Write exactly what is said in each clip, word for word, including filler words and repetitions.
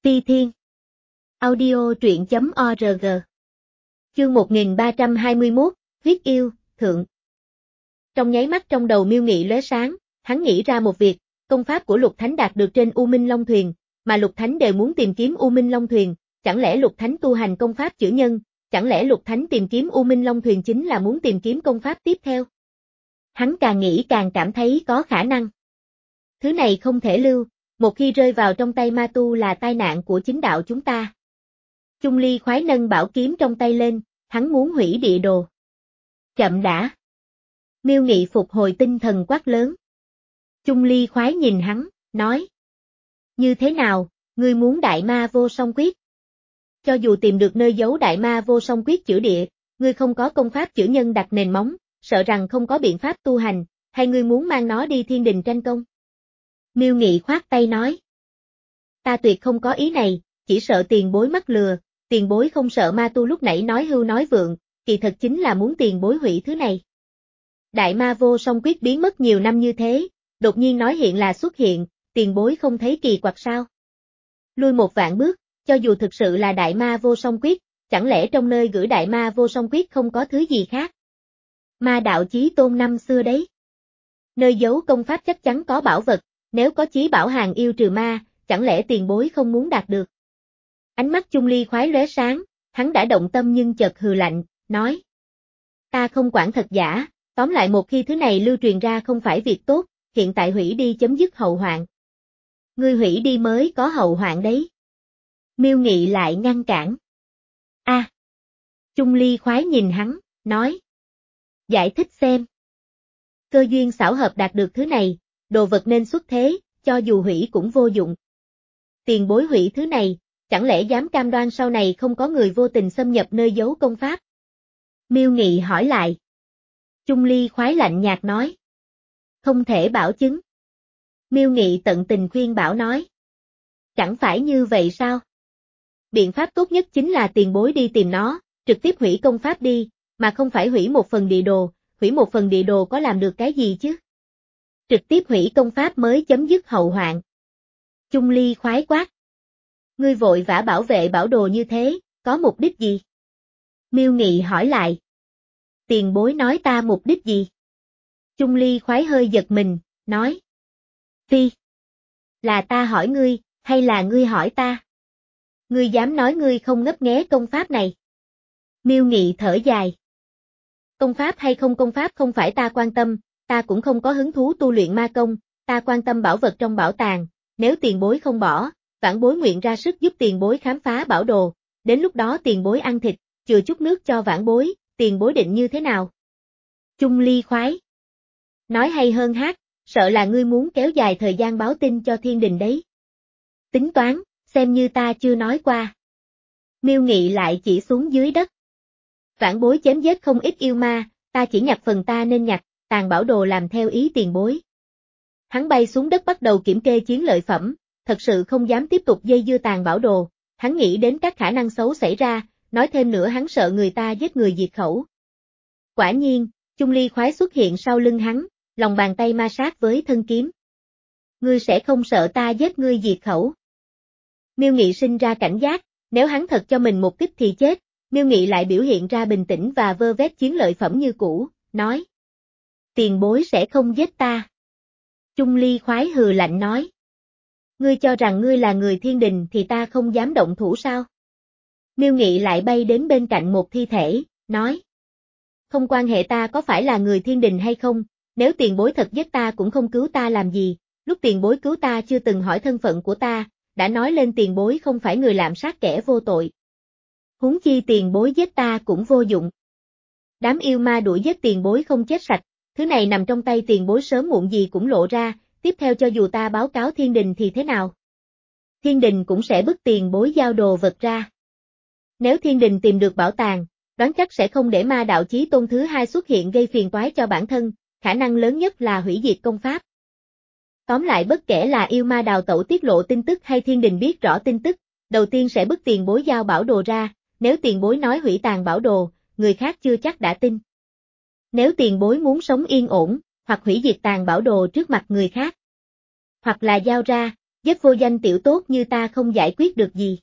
Ti Thiên. Audio truyện chấm org. Chương một nghìn ba trăm hai mươi mốt, huyết yêu, thượng. Trong nháy mắt trong đầu Miêu Nghị lóe sáng, hắn nghĩ ra một việc, công pháp của Lục Thánh đạt được trên U Minh Long Thuyền, mà Lục Thánh đều muốn tìm kiếm U Minh Long Thuyền, chẳng lẽ Lục Thánh tu hành công pháp chữa nhân, chẳng lẽ Lục Thánh tìm kiếm U Minh Long Thuyền chính là muốn tìm kiếm công pháp tiếp theo? Hắn càng nghĩ càng cảm thấy có khả năng. Thứ này không thể lưu, một khi rơi vào trong tay ma tu là tai nạn của chính đạo chúng ta. Chung Ly khoái nâng bảo kiếm trong tay lên, hắn muốn hủy địa đồ. Chậm đã. Miêu Nghị phục hồi tinh thần quát lớn. Chung Ly khoái nhìn hắn, nói. Như thế nào, ngươi muốn đại ma vô song quyết? Cho dù tìm được nơi giấu đại ma vô song quyết chữa địa, ngươi không có công pháp chữa nhân đặt nền móng, sợ rằng không có biện pháp tu hành, hay ngươi muốn mang nó đi thiên đình tranh công? Miêu Nghị khoát tay nói. Ta tuyệt không có ý này, chỉ sợ tiền bối mắc lừa, tiền bối không sợ ma tu lúc nãy nói hưu nói vượng, kỳ thật chính là muốn tiền bối hủy thứ này. Đại ma vô song quyết biến mất nhiều năm như thế, đột nhiên nói hiện là xuất hiện, tiền bối không thấy kỳ quặc sao? Lui một vạn bước, cho dù thực sự là đại ma vô song quyết, chẳng lẽ trong nơi gửi đại ma vô song quyết không có thứ gì khác? Ma đạo chí tôn năm xưa đấy. Nơi giấu công pháp chắc chắn có bảo vật, nếu có chí bảo hàng yêu trừ ma, chẳng lẽ tiền bối không muốn đạt được? Ánh mắt Chung Ly khoái lóe sáng, hắn đã động tâm nhưng chợt hừ lạnh, nói. Ta không quản thật giả, tóm lại một khi thứ này lưu truyền ra không phải việc tốt, hiện tại hủy đi chấm dứt hậu hoạn. Ngươi hủy đi mới có hậu hoạn đấy. Miêu Nghị lại ngăn cản. A. À. Chung Ly khoái nhìn hắn, nói. Giải thích xem. Cơ duyên xảo hợp đạt được thứ này, đồ vật nên xuất thế, cho dù hủy cũng vô dụng. Tiền bối hủy thứ này, chẳng lẽ dám cam đoan sau này không có người vô tình xâm nhập nơi giấu công pháp? Miêu Nghị hỏi lại. Chung Ly khoái lạnh nhạt nói. Không thể bảo chứng. Miêu Nghị tận tình khuyên bảo nói. Chẳng phải như vậy sao? Biện pháp tốt nhất chính là tiền bối đi tìm nó, trực tiếp hủy công pháp đi, mà không phải hủy một phần địa đồ, hủy một phần địa đồ có làm được cái gì chứ? Trực tiếp hủy công pháp mới chấm dứt hậu hoạn. Chung Ly khoái quát. Ngươi vội vã bảo vệ bảo đồ như thế, có mục đích gì? Miêu Nghị hỏi lại. Tiền bối nói ta mục đích gì? Chung Ly khoái hơi giật mình, nói. Phi. Là ta hỏi ngươi, hay là ngươi hỏi ta? Ngươi dám nói ngươi không ngấp nghé công pháp này? Miêu Nghị thở dài. Công pháp hay không công pháp không phải ta quan tâm, ta cũng không có hứng thú tu luyện ma công, ta quan tâm bảo vật trong bảo tàng, nếu tiền bối không bỏ, vãn bối nguyện ra sức giúp tiền bối khám phá bảo đồ, đến lúc đó tiền bối ăn thịt, chừa chút nước cho vãn bối, tiền bối định như thế nào? Chung Ly khoái. Nói hay hơn hát, sợ là ngươi muốn kéo dài thời gian báo tin cho thiên đình đấy. Tính toán, xem như ta chưa nói qua. Miêu Nghị lại chỉ xuống dưới đất. Vãn bối chém giết không ít yêu ma, ta chỉ nhặt phần ta nên nhặt, tàn bảo đồ làm theo ý tiền bối. Hắn bay xuống đất bắt đầu kiểm kê chiến lợi phẩm, thật sự không dám tiếp tục dây dưa tàn bảo đồ, hắn nghĩ đến các khả năng xấu xảy ra, nói thêm nữa hắn sợ người ta giết người diệt khẩu. Quả nhiên, Chung Ly khoái xuất hiện sau lưng hắn, lòng bàn tay ma sát với thân kiếm. Ngươi sẽ không sợ ta giết ngươi diệt khẩu. Miêu Nghị sinh ra cảnh giác, nếu hắn thật cho mình một kích thì chết, Miêu Nghị lại biểu hiện ra bình tĩnh và vơ vét chiến lợi phẩm như cũ, nói. Tiền bối sẽ không giết ta. Chung Ly khoái hừ lạnh nói. Ngươi cho rằng ngươi là người thiên đình thì ta không dám động thủ sao? Miêu Nghị lại bay đến bên cạnh một thi thể, nói. Không quan hệ ta có phải là người thiên đình hay không, nếu tiền bối thật giết ta cũng không cứu ta làm gì, lúc tiền bối cứu ta chưa từng hỏi thân phận của ta, đã nói lên tiền bối không phải người lạm sát kẻ vô tội. Huống chi tiền bối giết ta cũng vô dụng. Đám yêu ma đuổi giết tiền bối không chết sạch, thứ này nằm trong tay tiền bối sớm muộn gì cũng lộ ra, tiếp theo cho dù ta báo cáo thiên đình thì thế nào? Thiên đình cũng sẽ bức tiền bối giao đồ vật ra. Nếu thiên đình tìm được bảo tàng, đoán chắc sẽ không để ma đạo chí tôn thứ hai xuất hiện gây phiền toái cho bản thân, khả năng lớn nhất là hủy diệt công pháp. Tóm lại bất kể là yêu ma đào tẩu tiết lộ tin tức hay thiên đình biết rõ tin tức, đầu tiên sẽ bức tiền bối giao bảo đồ ra, nếu tiền bối nói hủy tàn bảo đồ, người khác chưa chắc đã tin. Nếu tiền bối muốn sống yên ổn, hoặc hủy diệt tàn bảo đồ trước mặt người khác, hoặc là giao ra, Giết vô danh tiểu tốt như ta không giải quyết được gì.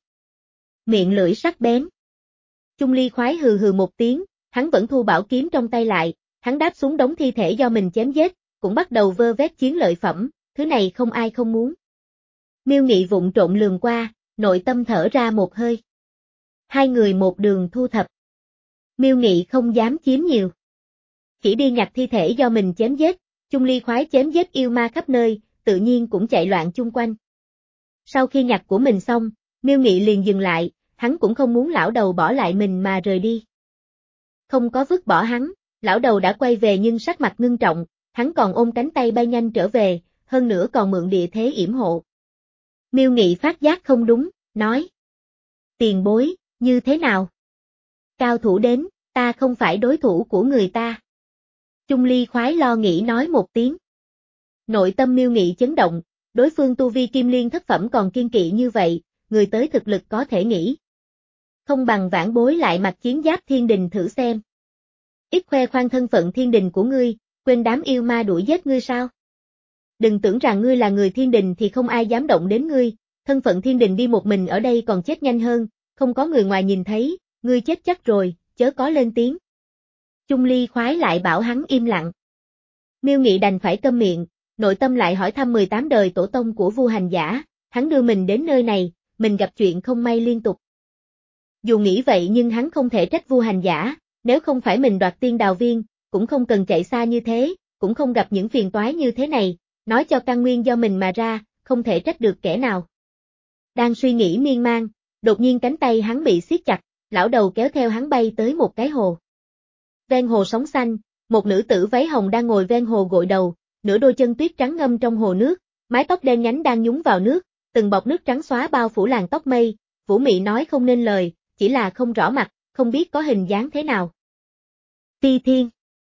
Miệng lưỡi sắc bén. Chung Ly khoái hừ hừ một tiếng, hắn vẫn thu bảo kiếm trong tay lại, hắn đáp xuống đống thi thể do mình chém giết, cũng bắt đầu vơ vét chiến lợi phẩm, thứ này không ai không muốn. Miêu Nghị vụng trộn lườm qua, nội tâm thở ra một hơi. Hai người một đường thu thập. Miêu Nghị không dám chiếm nhiều. Chỉ đi nhặt thi thể do mình chém giết, Chung Ly khoái chém giết yêu ma khắp nơi, tự nhiên cũng chạy loạn chung quanh. Sau khi nhặt của mình xong, Miêu Nghị liền dừng lại, hắn cũng không muốn lão đầu bỏ lại mình mà rời đi. Không có vứt bỏ hắn, lão đầu đã quay về nhưng sắc mặt ngưng trọng, hắn còn ôm cánh tay bay nhanh trở về, hơn nữa còn mượn địa thế yểm hộ. Miêu Nghị phát giác không đúng, nói. Tiền bối, như thế nào? Cao thủ đến, ta không phải đối thủ của người ta. Chung Ly khoái lo nghĩ nói một tiếng. Nội tâm Miêu Nghị chấn động, đối phương tu vi kim liên thất phẩm còn kiên kỵ như vậy, người tới thực lực có thể nghĩ. Không bằng vãn bối lại mặc chiến giáp thiên đình thử xem. Ít khoe khoang thân phận thiên đình của ngươi, quên đám yêu ma đuổi giết ngươi sao? Đừng tưởng rằng ngươi là người thiên đình thì không ai dám động đến ngươi, thân phận thiên đình đi một mình ở đây còn chết nhanh hơn, không có người ngoài nhìn thấy, ngươi chết chắc rồi, chớ có lên tiếng. Chung Ly khoái lại bảo hắn im lặng. Miêu Nghị đành phải câm miệng, nội tâm lại hỏi thăm mười tám đời tổ tông của Vu Hành Giả, hắn đưa mình đến nơi này, mình gặp chuyện không may liên tục. Dù nghĩ vậy nhưng hắn không thể trách Vu Hành Giả, nếu không phải mình đoạt tiên đào viên, cũng không cần chạy xa như thế, cũng không gặp những phiền toái như thế này, nói cho căn nguyên do mình mà ra, không thể trách được kẻ nào. Đang suy nghĩ miên man, đột nhiên cánh tay hắn bị siết chặt, lão đầu kéo theo hắn bay tới một cái hồ. Ven hồ sóng xanh, một nữ tử váy hồng đang ngồi ven hồ gội đầu, nửa đôi chân tuyết trắng ngâm trong hồ nước, mái tóc đen nhánh đang nhúng vào nước, từng bọt nước trắng xóa bao phủ làn tóc mây, Vũ Mị nói không nên lời, chỉ là không rõ mặt, không biết có hình dáng thế nào. Ti Thiên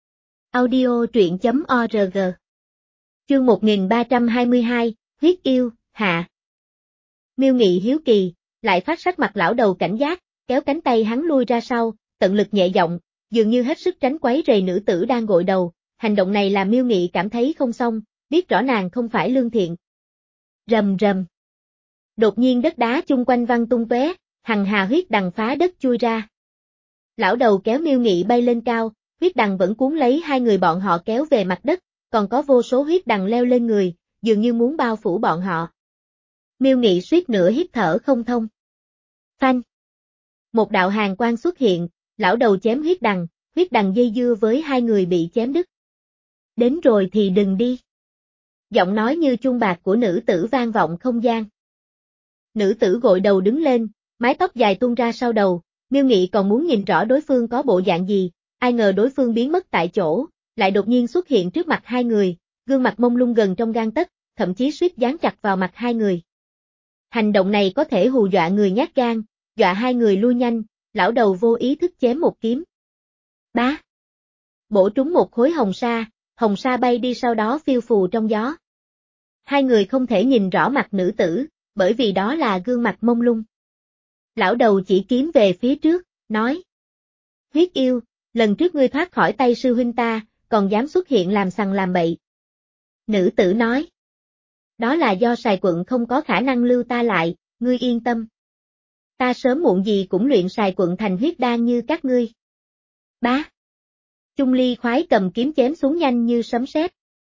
Audio truyện chấm org Chương một nghìn ba trăm hai mươi hai, Huyết Yêu, hạ. Miêu Nghị hiếu kỳ, lại phát sắc mặt lão đầu cảnh giác, kéo cánh tay hắn lui ra sau, tận lực nhẹ giọng, dường như hết sức tránh quấy rầy nữ tử đang gội đầu, hành động này làm Miêu Nghị cảm thấy không xong, biết rõ nàng không phải lương thiện. Rầm rầm. Đột nhiên đất đá chung quanh văng tung tóe, hằng hà huyết đằng phá đất chui ra. Lão đầu kéo Miêu Nghị bay lên cao, huyết đằng vẫn cuốn lấy hai người bọn họ kéo về mặt đất, còn có vô số huyết đằng leo lên người, dường như muốn bao phủ bọn họ. Miêu Nghị suýt nữa hít thở không thông. Phanh. Một đạo hàn quang xuất hiện, lão đầu chém huyết đằng, huyết đằng dây dưa với hai người bị chém đứt. Đến rồi thì đừng đi. Giọng nói như chuông bạc của nữ tử vang vọng không gian. Nữ tử gội đầu đứng lên, mái tóc dài tung ra sau đầu, Miêu Nghị còn muốn nhìn rõ đối phương có bộ dạng gì, ai ngờ đối phương biến mất tại chỗ, lại đột nhiên xuất hiện trước mặt hai người, gương mặt mông lung gần trong gang tấc, thậm chí suýt dán chặt vào mặt hai người. Hành động này có thể hù dọa người nhát gan, dọa hai người lui nhanh, lão đầu vô ý thức chém một kiếm. Bá! Bổ trúng một khối hồng sa, hồng sa bay đi sau đó phiêu phù trong gió. Hai người không thể nhìn rõ mặt nữ tử, bởi vì đó là gương mặt mông lung. Lão đầu chỉ kiếm về phía trước, nói. Huyết yêu, lần trước ngươi thoát khỏi tay sư huynh ta, còn dám xuất hiện làm sằng làm bậy. Nữ tử nói. Đó là do Sài Quận không có khả năng lưu ta lại, ngươi yên tâm. Ta sớm muộn gì cũng luyện Sài Quận thành huyết đan như các ngươi. Bá. Chung Ly khoái cầm kiếm chém xuống nhanh như sấm sét.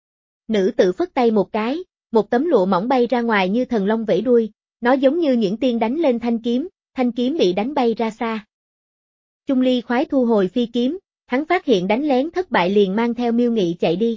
Nữ tử phất tay một cái, một tấm lụa mỏng bay ra ngoài như thần long vẫy đuôi, nó giống như những tiên đánh lên thanh kiếm, thanh kiếm bị đánh bay ra xa. Chung Ly khoái thu hồi phi kiếm, hắn phát hiện đánh lén thất bại liền mang theo Miêu Nghị chạy đi.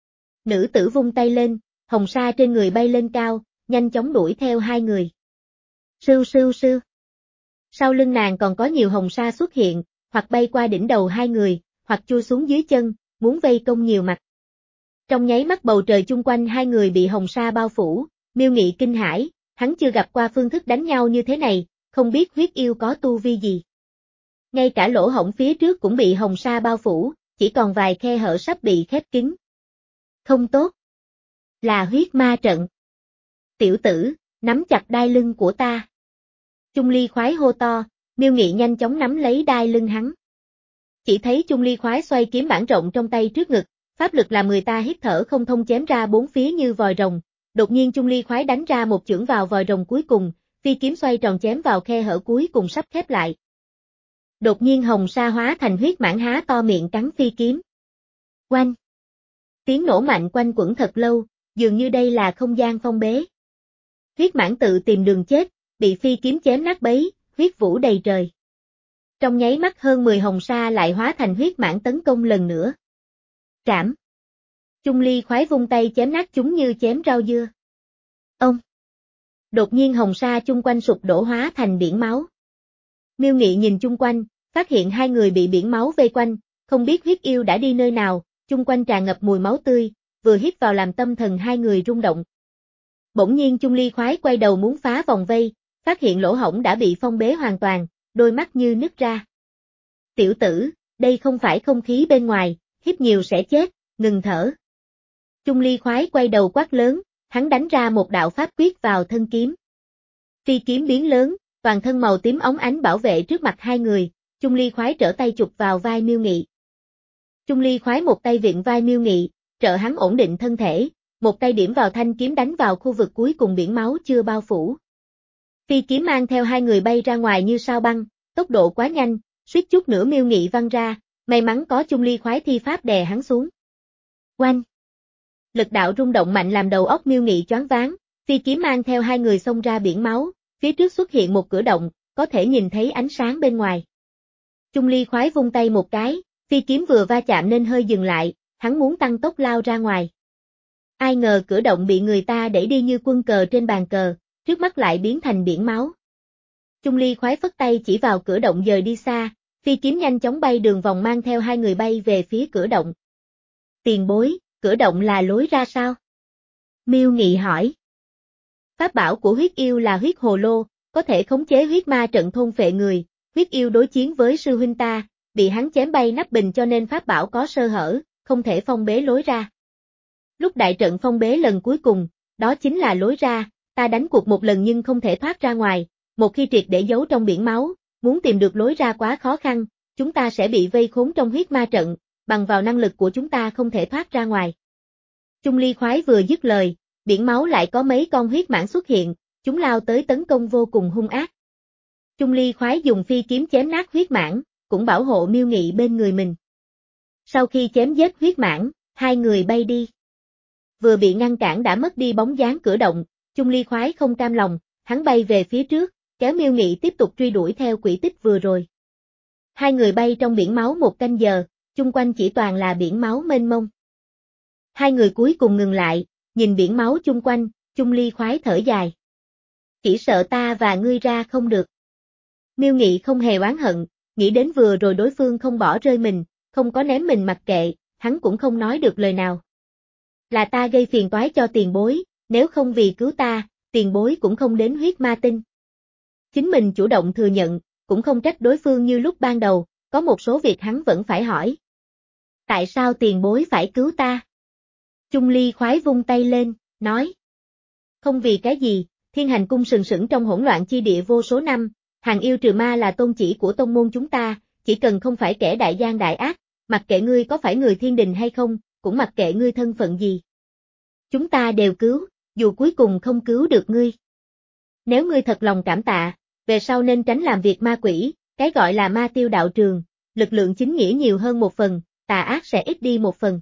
Nữ tử vung tay lên, hồng sa trên người bay lên cao, nhanh chóng đuổi theo hai người. Sưu sưu sưu. Sau lưng nàng còn có nhiều hồng sa xuất hiện, hoặc bay qua đỉnh đầu hai người, hoặc chui xuống dưới chân, muốn vây công nhiều mặt. Trong nháy mắt bầu trời chung quanh hai người bị hồng sa bao phủ, Miêu Nghị kinh hãi, hắn chưa gặp qua phương thức đánh nhau như thế này, không biết huyết yêu có tu vi gì. Ngay cả lỗ hổng phía trước cũng bị hồng sa bao phủ, chỉ còn vài khe hở sắp bị khép kín. Không tốt. Là huyết ma trận. Tiểu tử, nắm chặt đai lưng của ta. Chung Ly khoái hô to, Miêu Nghị nhanh chóng nắm lấy đai lưng hắn. Chỉ thấy Chung Ly khoái xoay kiếm bản rộng trong tay trước ngực, pháp lực làm người ta hít thở không thông chém ra bốn phía như vòi rồng, Đột nhiên Chung Ly khoái đánh ra một chưởng vào vòi rồng cuối cùng, phi kiếm xoay tròn chém vào khe hở cuối cùng sắp khép lại. Đột nhiên hồng sa hóa thành huyết mãng há to miệng cắn phi kiếm. Oanh! Tiếng nổ mạnh quanh quẩn thật lâu, dường như đây là không gian phong bế. Huyết mãng tự tìm đường chết, bị phi kiếm chém nát bấy, huyết vũ đầy trời. Trong nháy mắt hơn mười hồng sa lại hóa thành huyết mãng tấn công lần nữa. Trảm! Chung Ly khoái vung tay chém nát chúng như chém rau dưa. Ông! Đột nhiên hồng sa chung quanh sụp đổ hóa thành biển máu. Miêu Nghị nhìn chung quanh, phát hiện hai người bị biển máu vây quanh, không biết huyết yêu đã đi nơi nào, chung quanh tràn ngập mùi máu tươi, vừa hít vào làm tâm thần hai người rung động. Bỗng nhiên Chung Ly khoái quay đầu muốn phá vòng vây, phát hiện lỗ hổng đã bị phong bế hoàn toàn, đôi mắt như nứt ra. Tiểu tử, đây không phải không khí bên ngoài, hít nhiều sẽ chết, ngừng thở. Chung Ly khoái quay đầu quát lớn, hắn đánh ra một đạo pháp quyết vào thân kiếm. Phi kiếm biến lớn, toàn thân màu tím óng ánh bảo vệ trước mặt hai người, Chung Ly khoái trở tay chụp vào vai Miêu Nghị. Chung Ly khoái một tay viện vai Miêu Nghị, trợ hắn ổn định thân thể, một tay điểm vào thanh kiếm đánh vào khu vực cuối cùng biển máu chưa bao phủ. Phi kiếm mang theo hai người bay ra ngoài như sao băng, tốc độ quá nhanh, suýt chút nữa Miêu Nghị văng ra, may mắn có Chung Ly khoái thi pháp đè hắn xuống. Oanh! Lực đạo rung động mạnh làm đầu óc Miêu Nghị choáng váng, phi kiếm mang theo hai người xông ra biển máu, phía trước xuất hiện một cửa động, có thể nhìn thấy ánh sáng bên ngoài. Chung Ly khoái vung tay một cái, phi kiếm vừa va chạm nên hơi dừng lại, hắn muốn tăng tốc lao ra ngoài. Ai ngờ cửa động bị người ta đẩy đi như quân cờ trên bàn cờ, trước mắt lại biến thành biển máu. Chung Ly khoái phất tay chỉ vào cửa động dời đi xa, phi kiếm nhanh chóng bay đường vòng mang theo hai người bay về phía cửa động. Tiền bối, cửa động là lối ra sao? Miêu Nghị hỏi. Pháp bảo của huyết yêu là huyết hồ lô, có thể khống chế huyết ma trận thôn phệ người, huyết yêu đối chiến với sư huynh ta, bị hắn chém bay nắp bình cho nên pháp bảo có sơ hở, không thể phong bế lối ra. Lúc đại trận phong bế lần cuối cùng, đó chính là lối ra, ta đánh cuộc một lần nhưng không thể thoát ra ngoài, một khi triệt để giấu trong biển máu, muốn tìm được lối ra quá khó khăn, chúng ta sẽ bị vây khốn trong huyết ma trận, bằng vào năng lực của chúng ta không thể thoát ra ngoài. Chung Ly khoái vừa dứt lời, biển máu lại có mấy con huyết mãng xuất hiện, chúng lao tới tấn công vô cùng hung ác. Chung Ly khoái dùng phi kiếm chém nát huyết mãng, cũng bảo hộ Miêu Nghị bên người mình. Sau khi chém giết huyết mãng, hai người bay đi. Vừa bị ngăn cản đã mất đi bóng dáng cửa động, Chung Ly khoái không cam lòng, hắn bay về phía trước, kéo Miêu Nghị tiếp tục truy đuổi theo quỹ tích vừa rồi. Hai người bay trong biển máu một canh giờ, chung quanh chỉ toàn là biển máu mênh mông. Hai người cuối cùng ngừng lại, nhìn biển máu chung quanh, Chung Ly khoái thở dài. Chỉ sợ ta và ngươi ra không được. Miêu Nghị không hề oán hận, nghĩ đến vừa rồi đối phương không bỏ rơi mình, không có ném mình mặc kệ, hắn cũng không nói được lời nào. Là ta gây phiền toái cho tiền bối, nếu không vì cứu ta, tiền bối cũng không đến huyết ma tinh. Chính mình chủ động thừa nhận, cũng không trách đối phương như lúc ban đầu, có một số việc hắn vẫn phải hỏi. Tại sao tiền bối phải cứu ta? Chung Ly khoái vung tay lên, nói. Không vì cái gì, Thiên Hành Cung sừng sững trong hỗn loạn chi địa vô số năm, hàng yêu trừ ma là tôn chỉ của tông môn chúng ta, chỉ cần không phải kẻ đại gian đại ác, mặc kệ ngươi có phải người thiên đình hay không, cũng mặc kệ ngươi thân phận gì. Chúng ta đều cứu, dù cuối cùng không cứu được ngươi. Nếu ngươi thật lòng cảm tạ, về sau nên tránh làm việc ma quỷ, cái gọi là ma tiêu đạo trường, lực lượng chính nghĩa nhiều hơn một phần, tà ác sẽ ít đi một phần.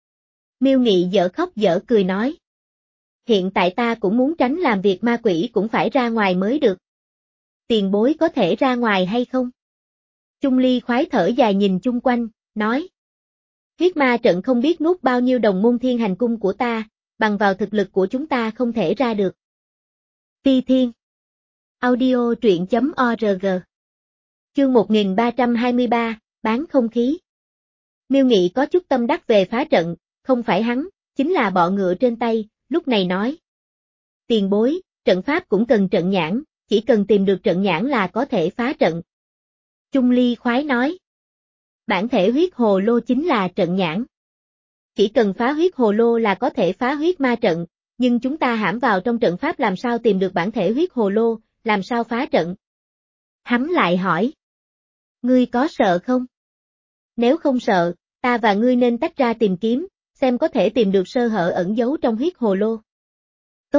Miêu Nghị dở khóc dở cười nói. Hiện tại ta cũng muốn tránh làm việc ma quỷ cũng phải ra ngoài mới được. Tiền bối có thể ra ngoài hay không? Chung Ly khoái thở dài nhìn chung quanh, nói. Huyết ma trận không biết nuốt bao nhiêu đồng môn Thiên Hành Cung của ta, bằng vào thực lực của chúng ta không thể ra được. Phi Thiên Audio truyện chấm org Chương một nghìn ba trăm hai mươi ba, bán không khí. Miêu Nghị có chút tâm đắc về phá trận, không phải hắn, chính là bọ ngựa trên tay, lúc này nói. Tiền bối, trận pháp cũng cần trận nhãn, chỉ cần tìm được trận nhãn là có thể phá trận. Chung Ly khoái nói. Bản thể huyết hồ lô chính là trận nhãn. Chỉ cần phá huyết hồ lô là có thể phá huyết ma trận, nhưng chúng ta hãm vào trong trận pháp làm sao tìm được bản thể huyết hồ lô, làm sao phá trận? Hắn lại hỏi. Ngươi có sợ không? Nếu không sợ, ta và ngươi nên tách ra tìm kiếm, xem có thể tìm được sơ hở ẩn giấu trong huyết hồ lô.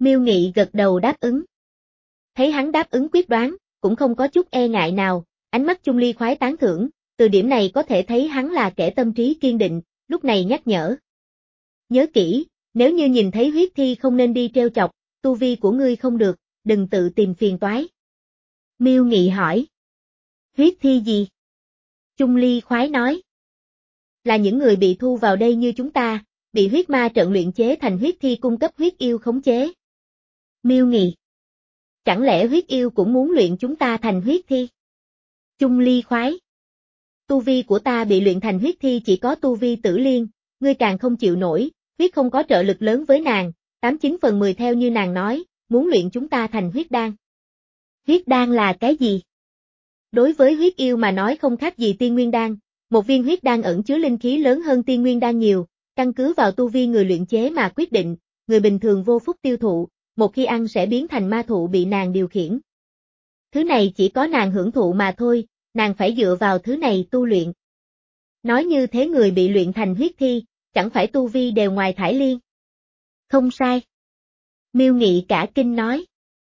Miêu Nghị gật đầu đáp ứng. Thấy hắn đáp ứng quyết đoán, cũng không có chút e ngại nào, ánh mắt Chung Ly khoái tán thưởng, từ điểm này có thể thấy hắn là kẻ tâm trí kiên định, lúc này nhắc nhở. Nhớ kỹ, nếu như nhìn thấy huyết thi không nên đi treo chọc, tu vi của ngươi không được, đừng tự tìm phiền toái. Miêu Nghị hỏi. Huyết thi gì? Chung Ly khoái nói. Là những người bị thu vào đây như chúng ta, bị huyết ma trận luyện chế thành huyết thi cung cấp huyết yêu khống chế. Miêu Nghị. Chẳng lẽ huyết yêu cũng muốn luyện chúng ta thành huyết thi? Chung Ly khoái. Tu vi của ta bị luyện thành huyết thi chỉ có tu vi tử liên, ngươi càng không chịu nổi, huyết không có trợ lực lớn với nàng, tám chín phần mười theo như nàng nói, muốn luyện chúng ta thành huyết đan. Huyết đan là cái gì? Đối với huyết yêu mà nói không khác gì tiên nguyên đan, một viên huyết đan ẩn chứa linh khí lớn hơn tiên nguyên đan nhiều, căn cứ vào tu vi người luyện chế mà quyết định, người bình thường vô phúc tiêu thụ, một khi ăn sẽ biến thành ma thụ bị nàng điều khiển. Thứ này chỉ có nàng hưởng thụ mà thôi, nàng phải dựa vào thứ này tu luyện. Nói như thế người bị luyện thành huyết thi, chẳng phải tu vi đều ngoài thải liên. Không sai. Miêu Nghị cả kinh nói.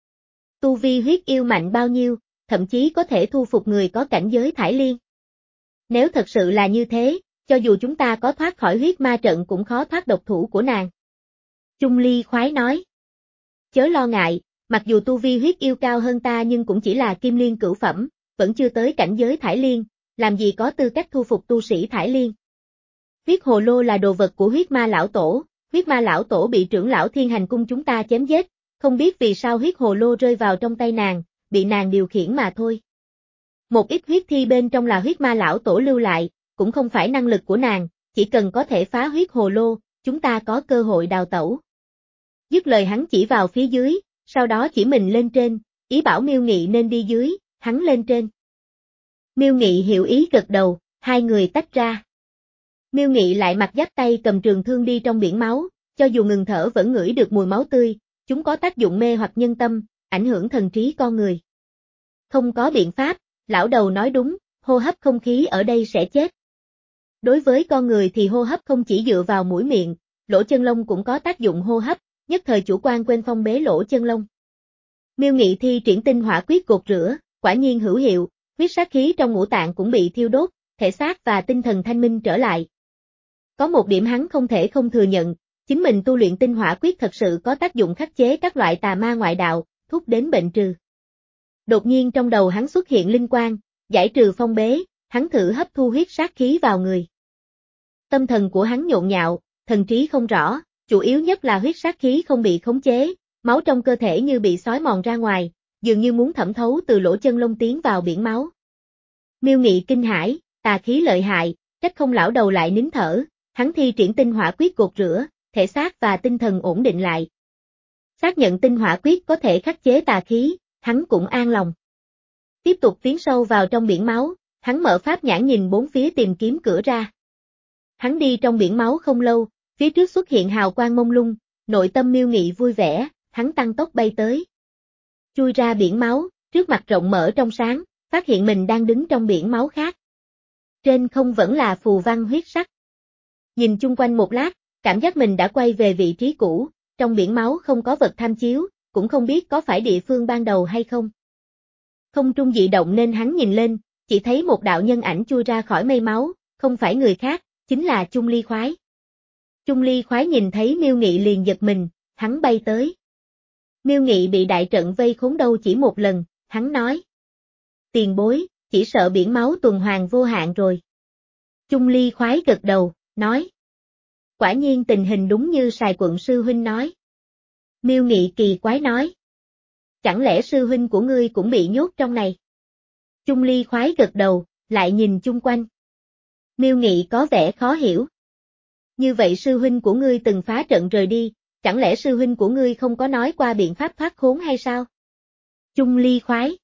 Tu vi huyết yêu mạnh bao nhiêu, thậm chí có thể thu phục người có cảnh giới thải liên. Nếu thật sự là như thế, cho dù chúng ta có thoát khỏi huyết ma trận cũng khó thoát độc thủ của nàng. Chung Ly khoái nói. Chớ lo ngại, mặc dù tu vi huyết yêu cao hơn ta nhưng cũng chỉ là kim liên cửu phẩm, vẫn chưa tới cảnh giới thải liên, làm gì có tư cách thu phục tu sĩ thải liên. Huyết hồ lô là đồ vật của huyết ma lão tổ, huyết ma lão tổ bị trưởng lão thiên hành cung chúng ta chém giết, không biết vì sao huyết hồ lô rơi vào trong tay nàng, bị nàng điều khiển mà thôi. Một ít huyết thi bên trong là huyết ma lão tổ lưu lại, cũng không phải năng lực của nàng, chỉ cần có thể phá huyết hồ lô, chúng ta có cơ hội đào tẩu. Dứt lời hắn chỉ vào phía dưới, sau đó chỉ mình lên trên, ý bảo Miêu Nghị nên đi dưới, hắn lên trên. Miêu Nghị hiểu ý gật đầu, hai người tách ra. Miêu Nghị lại mặc giáp tay cầm trường thương đi trong biển máu, cho dù ngừng thở vẫn ngửi được mùi máu tươi, chúng có tác dụng mê hoặc nhân tâm, ảnh hưởng thần trí con người. Không có biện pháp, lão đầu nói đúng, hô hấp không khí ở đây sẽ chết. Đối với con người thì hô hấp không chỉ dựa vào mũi miệng, lỗ chân lông cũng có tác dụng hô hấp, nhất thời chủ quan quên phong bế lỗ chân lông. Miêu Nghị thi triển tinh hỏa quyết gột rửa, quả nhiên hữu hiệu, huyết sát khí trong ngũ tạng cũng bị thiêu đốt, thể xác và tinh thần thanh minh trở lại. Có một điểm hắn không thể không thừa nhận, chính mình tu luyện tinh hỏa quyết thật sự có tác dụng khắc chế các loại tà ma ngoại đạo, thúc đến bệnh trừ. Đột nhiên trong đầu hắn xuất hiện linh quang, giải trừ phong bế, hắn thử hấp thu huyết sát khí vào người. Tâm thần của hắn nhộn nhạo, thần trí không rõ, chủ yếu nhất là huyết sát khí không bị khống chế, máu trong cơ thể như bị xói mòn ra ngoài, dường như muốn thẩm thấu từ lỗ chân lông tiến vào biển máu. Miêu Nghị kinh hãi, tà khí lợi hại, trách không lão đầu lại nín thở, hắn thi triển tinh hỏa quyết gột rửa, thể xác và tinh thần ổn định lại. Xác nhận tinh hỏa quyết có thể khắc chế tà khí, hắn cũng an lòng. Tiếp tục tiến sâu vào trong biển máu, hắn mở pháp nhãn nhìn bốn phía tìm kiếm cửa ra. Hắn đi trong biển máu không lâu, phía trước xuất hiện hào quang mông lung, nội tâm Miêu Nghị vui vẻ, hắn tăng tốc bay tới. Chui ra biển máu, trước mặt rộng mở trong sáng, phát hiện mình đang đứng trong biển máu khác. Trên không vẫn là phù văn huyết sắc. Nhìn chung quanh một lát, cảm giác mình đã quay về vị trí cũ, trong biển máu không có vật tham chiếu, cũng không biết có phải địa phương ban đầu hay không. Không trung dị động nên hắn nhìn lên, chỉ thấy một đạo nhân ảnh chui ra khỏi mây máu, không phải người khác, chính là Chung Ly khoái. Chung Ly khoái nhìn thấy Miêu Nghị liền giật mình, hắn bay tới. Miêu Nghị bị đại trận vây khốn đâu chỉ một lần, hắn nói. Tiền bối, chỉ sợ biển máu tuần hoàn vô hạn rồi. Chung Ly khoái gật đầu, nói. Quả nhiên tình hình đúng như Sài Quận sư huynh nói. Miêu Nghị kỳ quái nói. Chẳng lẽ sư huynh của ngươi cũng bị nhốt trong này? Chung Ly khoái gật đầu, lại nhìn chung quanh. Miêu Nghị có vẻ khó hiểu. Như vậy sư huynh của ngươi từng phá trận rời đi, chẳng lẽ sư huynh của ngươi không có nói qua biện pháp thoát khốn hay sao? Chung Ly khoái.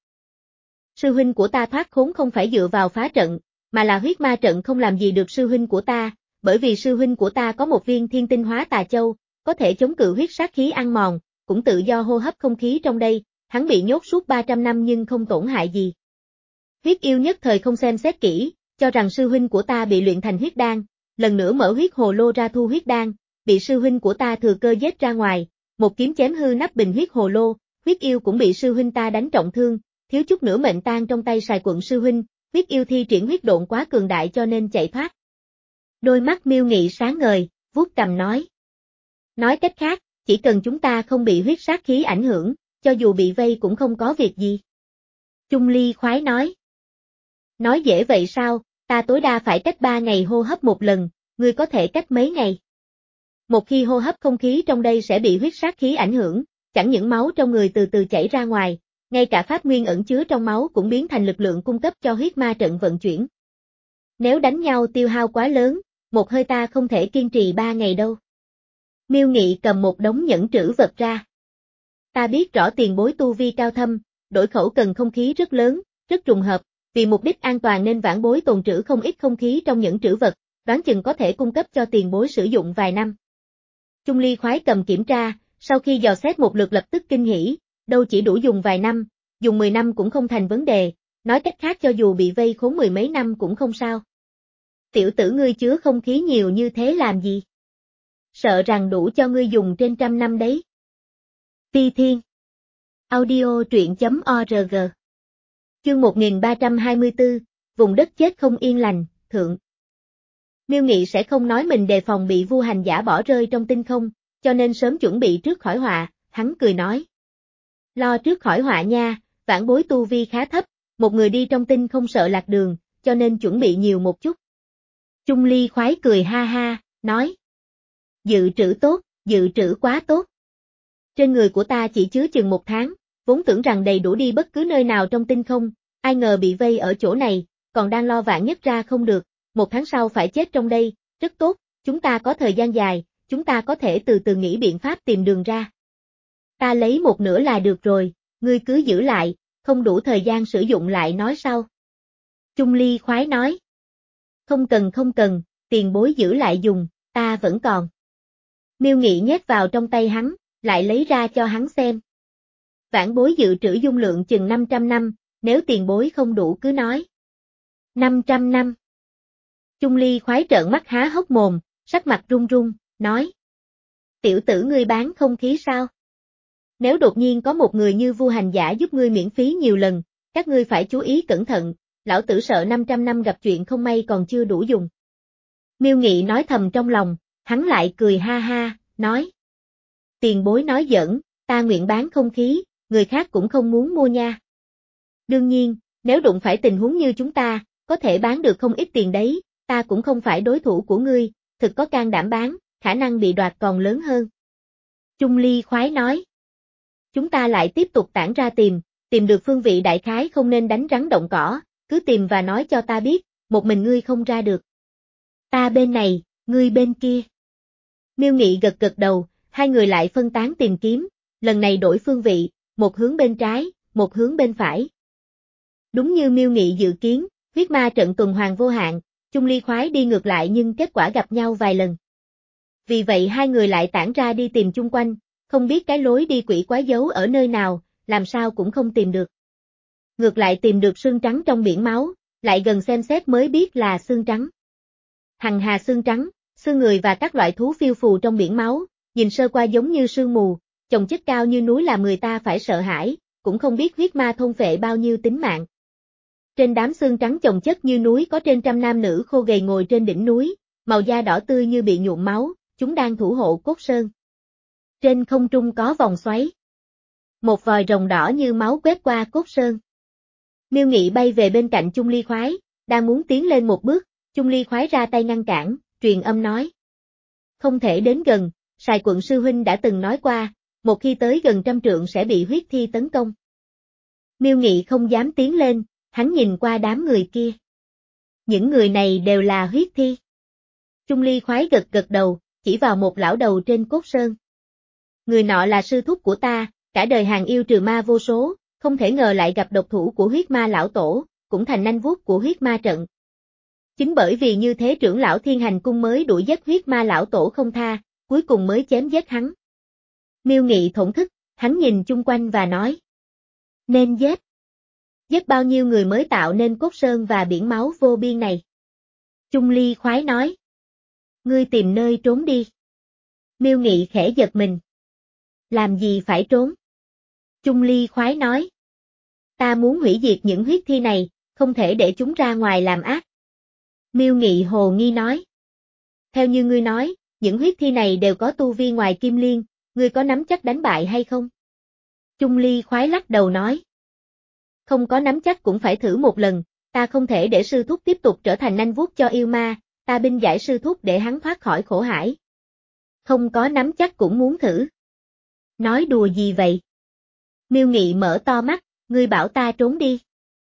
Sư huynh của ta thoát khốn không phải dựa vào phá trận, mà là huyết ma trận không làm gì được sư huynh của ta, bởi vì sư huynh của ta có một viên thiên tinh hóa tà châu, có thể chống cự huyết sát khí ăn mòn, cũng tự do hô hấp không khí trong đây, hắn bị nhốt suốt ba trăm năm nhưng không tổn hại gì. Huyết yêu nhất thời không xem xét kỹ, cho rằng sư huynh của ta bị luyện thành huyết đan, lần nữa mở huyết hồ lô ra thu huyết đan, bị sư huynh của ta thừa cơ giết ra ngoài, một kiếm chém hư nắp bình huyết hồ lô, huyết yêu cũng bị sư huynh ta đánh trọng thương, thiếu chút nữa mệnh tan trong tay Sài Quận sư huynh, huyết yêu thi triển huyết độn quá cường đại cho nên chạy thoát. Đôi mắt Miêu Nghị sáng ngời, vuốt cằm nói. Nói cách khác, chỉ cần chúng ta không bị huyết sát khí ảnh hưởng, cho dù bị vây cũng không có việc gì. Chung Ly khoái nói. Nói dễ vậy sao, ta tối đa phải cách ba ngày hô hấp một lần, ngươi có thể cách mấy ngày. Một khi hô hấp không khí trong đây sẽ bị huyết sát khí ảnh hưởng, chẳng những máu trong người từ từ chảy ra ngoài, ngay cả pháp nguyên ẩn chứa trong máu cũng biến thành lực lượng cung cấp cho huyết ma trận vận chuyển. Nếu đánh nhau tiêu hao quá lớn, một hơi ta không thể kiên trì ba ngày đâu. Miêu Nghị cầm một đống nhẫn trữ vật ra. Ta biết rõ tiền bối tu vi cao thâm, đổi khẩu cần không khí rất lớn, rất trùng hợp, vì mục đích an toàn nên vãn bối tồn trữ không ít không khí trong nhẫn trữ vật, đoán chừng có thể cung cấp cho tiền bối sử dụng vài năm. Chung Ly khoái cầm kiểm tra, sau khi dò xét một lượt lập tức kinh hỉ, đâu chỉ đủ dùng vài năm, dùng mười năm cũng không thành vấn đề, nói cách khác cho dù bị vây khốn mười mấy năm cũng không sao. Tiểu tử ngươi chứa không khí nhiều như thế làm gì? Sợ rằng đủ cho ngươi dùng trên trăm năm đấy. Phi Thiên Audio truyện.org Chương một nghìn ba trăm hai mươi tư, vùng đất chết không yên lành, thượng. Miêu Nghị sẽ không nói mình đề phòng bị vu hành giả bỏ rơi trong tinh không, cho nên sớm chuẩn bị trước khỏi họa, hắn cười nói. Lo trước khỏi họa nha, vãn bối tu vi khá thấp, một người đi trong tinh không sợ lạc đường, cho nên chuẩn bị nhiều một chút. Chung Ly khoái cười ha ha, nói. Dự trữ tốt, dự trữ quá tốt. Trên người của ta chỉ chứa chừng một tháng, vốn tưởng rằng đầy đủ đi bất cứ nơi nào trong tinh không, ai ngờ bị vây ở chỗ này, còn đang lo vạn nhất ra không được, một tháng sau phải chết trong đây, rất tốt, chúng ta có thời gian dài, chúng ta có thể từ từ nghĩ biện pháp tìm đường ra. Ta lấy một nửa là được rồi, ngươi cứ giữ lại, không đủ thời gian sử dụng lại nói sau. Chung Ly khoái nói. Không cần không cần, tiền bối giữ lại dùng, ta vẫn còn. Miêu Nghị nhét vào trong tay hắn, lại lấy ra cho hắn xem. Vãn bối dự trữ dung lượng chừng năm trăm năm, nếu tiền bối không đủ cứ nói. năm trăm năm. Chung Ly khoái trợn mắt há hốc mồm, sắc mặt run run, nói. Tiểu tử ngươi bán không khí sao? Nếu đột nhiên có một người như vu hành giả giúp ngươi miễn phí nhiều lần, các ngươi phải chú ý cẩn thận, lão tử sợ năm trăm năm gặp chuyện không may còn chưa đủ dùng. Miêu Nghị nói thầm trong lòng, hắn lại cười ha ha, nói. Tiền bối nói giỡn, ta nguyện bán không khí, người khác cũng không muốn mua nha. Đương nhiên, nếu đụng phải tình huống như chúng ta, có thể bán được không ít tiền đấy, ta cũng không phải đối thủ của ngươi, thực có can đảm bán, khả năng bị đoạt còn lớn hơn. Chung Ly khoái nói. Chúng ta lại tiếp tục tản ra tìm, tìm được phương vị đại khái không nên đánh rắn động cỏ, cứ tìm và nói cho ta biết, một mình ngươi không ra được. Ta bên này, ngươi bên kia. Miêu Nghị gật gật đầu, hai người lại phân tán tìm kiếm, lần này đổi phương vị, một hướng bên trái, một hướng bên phải. Đúng như Miêu Nghị dự kiến, huyết ma trận tuần hoàn vô hạn, Chung Ly khoái đi ngược lại nhưng kết quả gặp nhau vài lần. Vì vậy hai người lại tản ra đi tìm chung quanh, không biết cái lối đi quỷ quái giấu ở nơi nào, làm sao cũng không tìm được. Ngược lại tìm được xương trắng trong biển máu, lại gần xem xét mới biết là xương trắng. Hằng hà xương trắng, xương người và các loại thú phiêu phù trong biển máu, nhìn sơ qua giống như sương mù, chồng chất cao như núi làm người ta phải sợ hãi, cũng không biết huyết ma thôn phệ bao nhiêu tính mạng. Trên đám xương trắng chồng chất như núi có trên trăm nam nữ khô gầy ngồi trên đỉnh núi, màu da đỏ tươi như bị nhuộm máu, chúng đang thủ hộ cốt sơn. Trên không trung có vòng xoáy. Một vòi rồng đỏ như máu quét qua cốt sơn. Miêu Nghị bay về bên cạnh Chung Ly khoái, đang muốn tiến lên một bước, Chung Ly khoái ra tay ngăn cản, truyền âm nói. Không thể đến gần, Sài Quận sư huynh đã từng nói qua, một khi tới gần trăm trượng sẽ bị huyết thi tấn công. Miêu Nghị không dám tiến lên, hắn nhìn qua đám người kia. Những người này đều là huyết thi. Chung Ly khoái gật gật đầu, chỉ vào một lão đầu trên cốt sơn. Người nọ là sư thúc của ta, cả đời hàng yêu trừ ma vô số, không thể ngờ lại gặp độc thủ của huyết ma lão tổ, cũng thành nanh vuốt của huyết ma trận. Chính bởi vì như thế trưởng lão Thiên Hành Cung mới đuổi giết huyết ma lão tổ không tha, cuối cùng mới chém giết hắn. Miêu Nghị thổn thức, hắn nhìn chung quanh và nói. Nên giết. Giết bao nhiêu người mới tạo nên cốt sơn và biển máu vô biên này. Chung Ly khoái nói. Ngươi tìm nơi trốn đi. Miêu Nghị khẽ giật mình. Làm gì phải trốn? Chung Ly khoái nói. Ta muốn hủy diệt những huyết thi này, không thể để chúng ra ngoài làm ác. Miêu Nghị hồ nghi nói. Theo như ngươi nói, những huyết thi này đều có tu vi ngoài Kim Liên, ngươi có nắm chắc đánh bại hay không? Chung Ly khoái lắc đầu nói. Không có nắm chắc cũng phải thử một lần, ta không thể để sư thúc tiếp tục trở thành nanh vuốt cho yêu ma, ta binh giải sư thúc để hắn thoát khỏi khổ hải. Không có nắm chắc cũng muốn thử. Nói đùa gì vậy? Miêu Nghị mở to mắt, ngươi bảo ta trốn đi.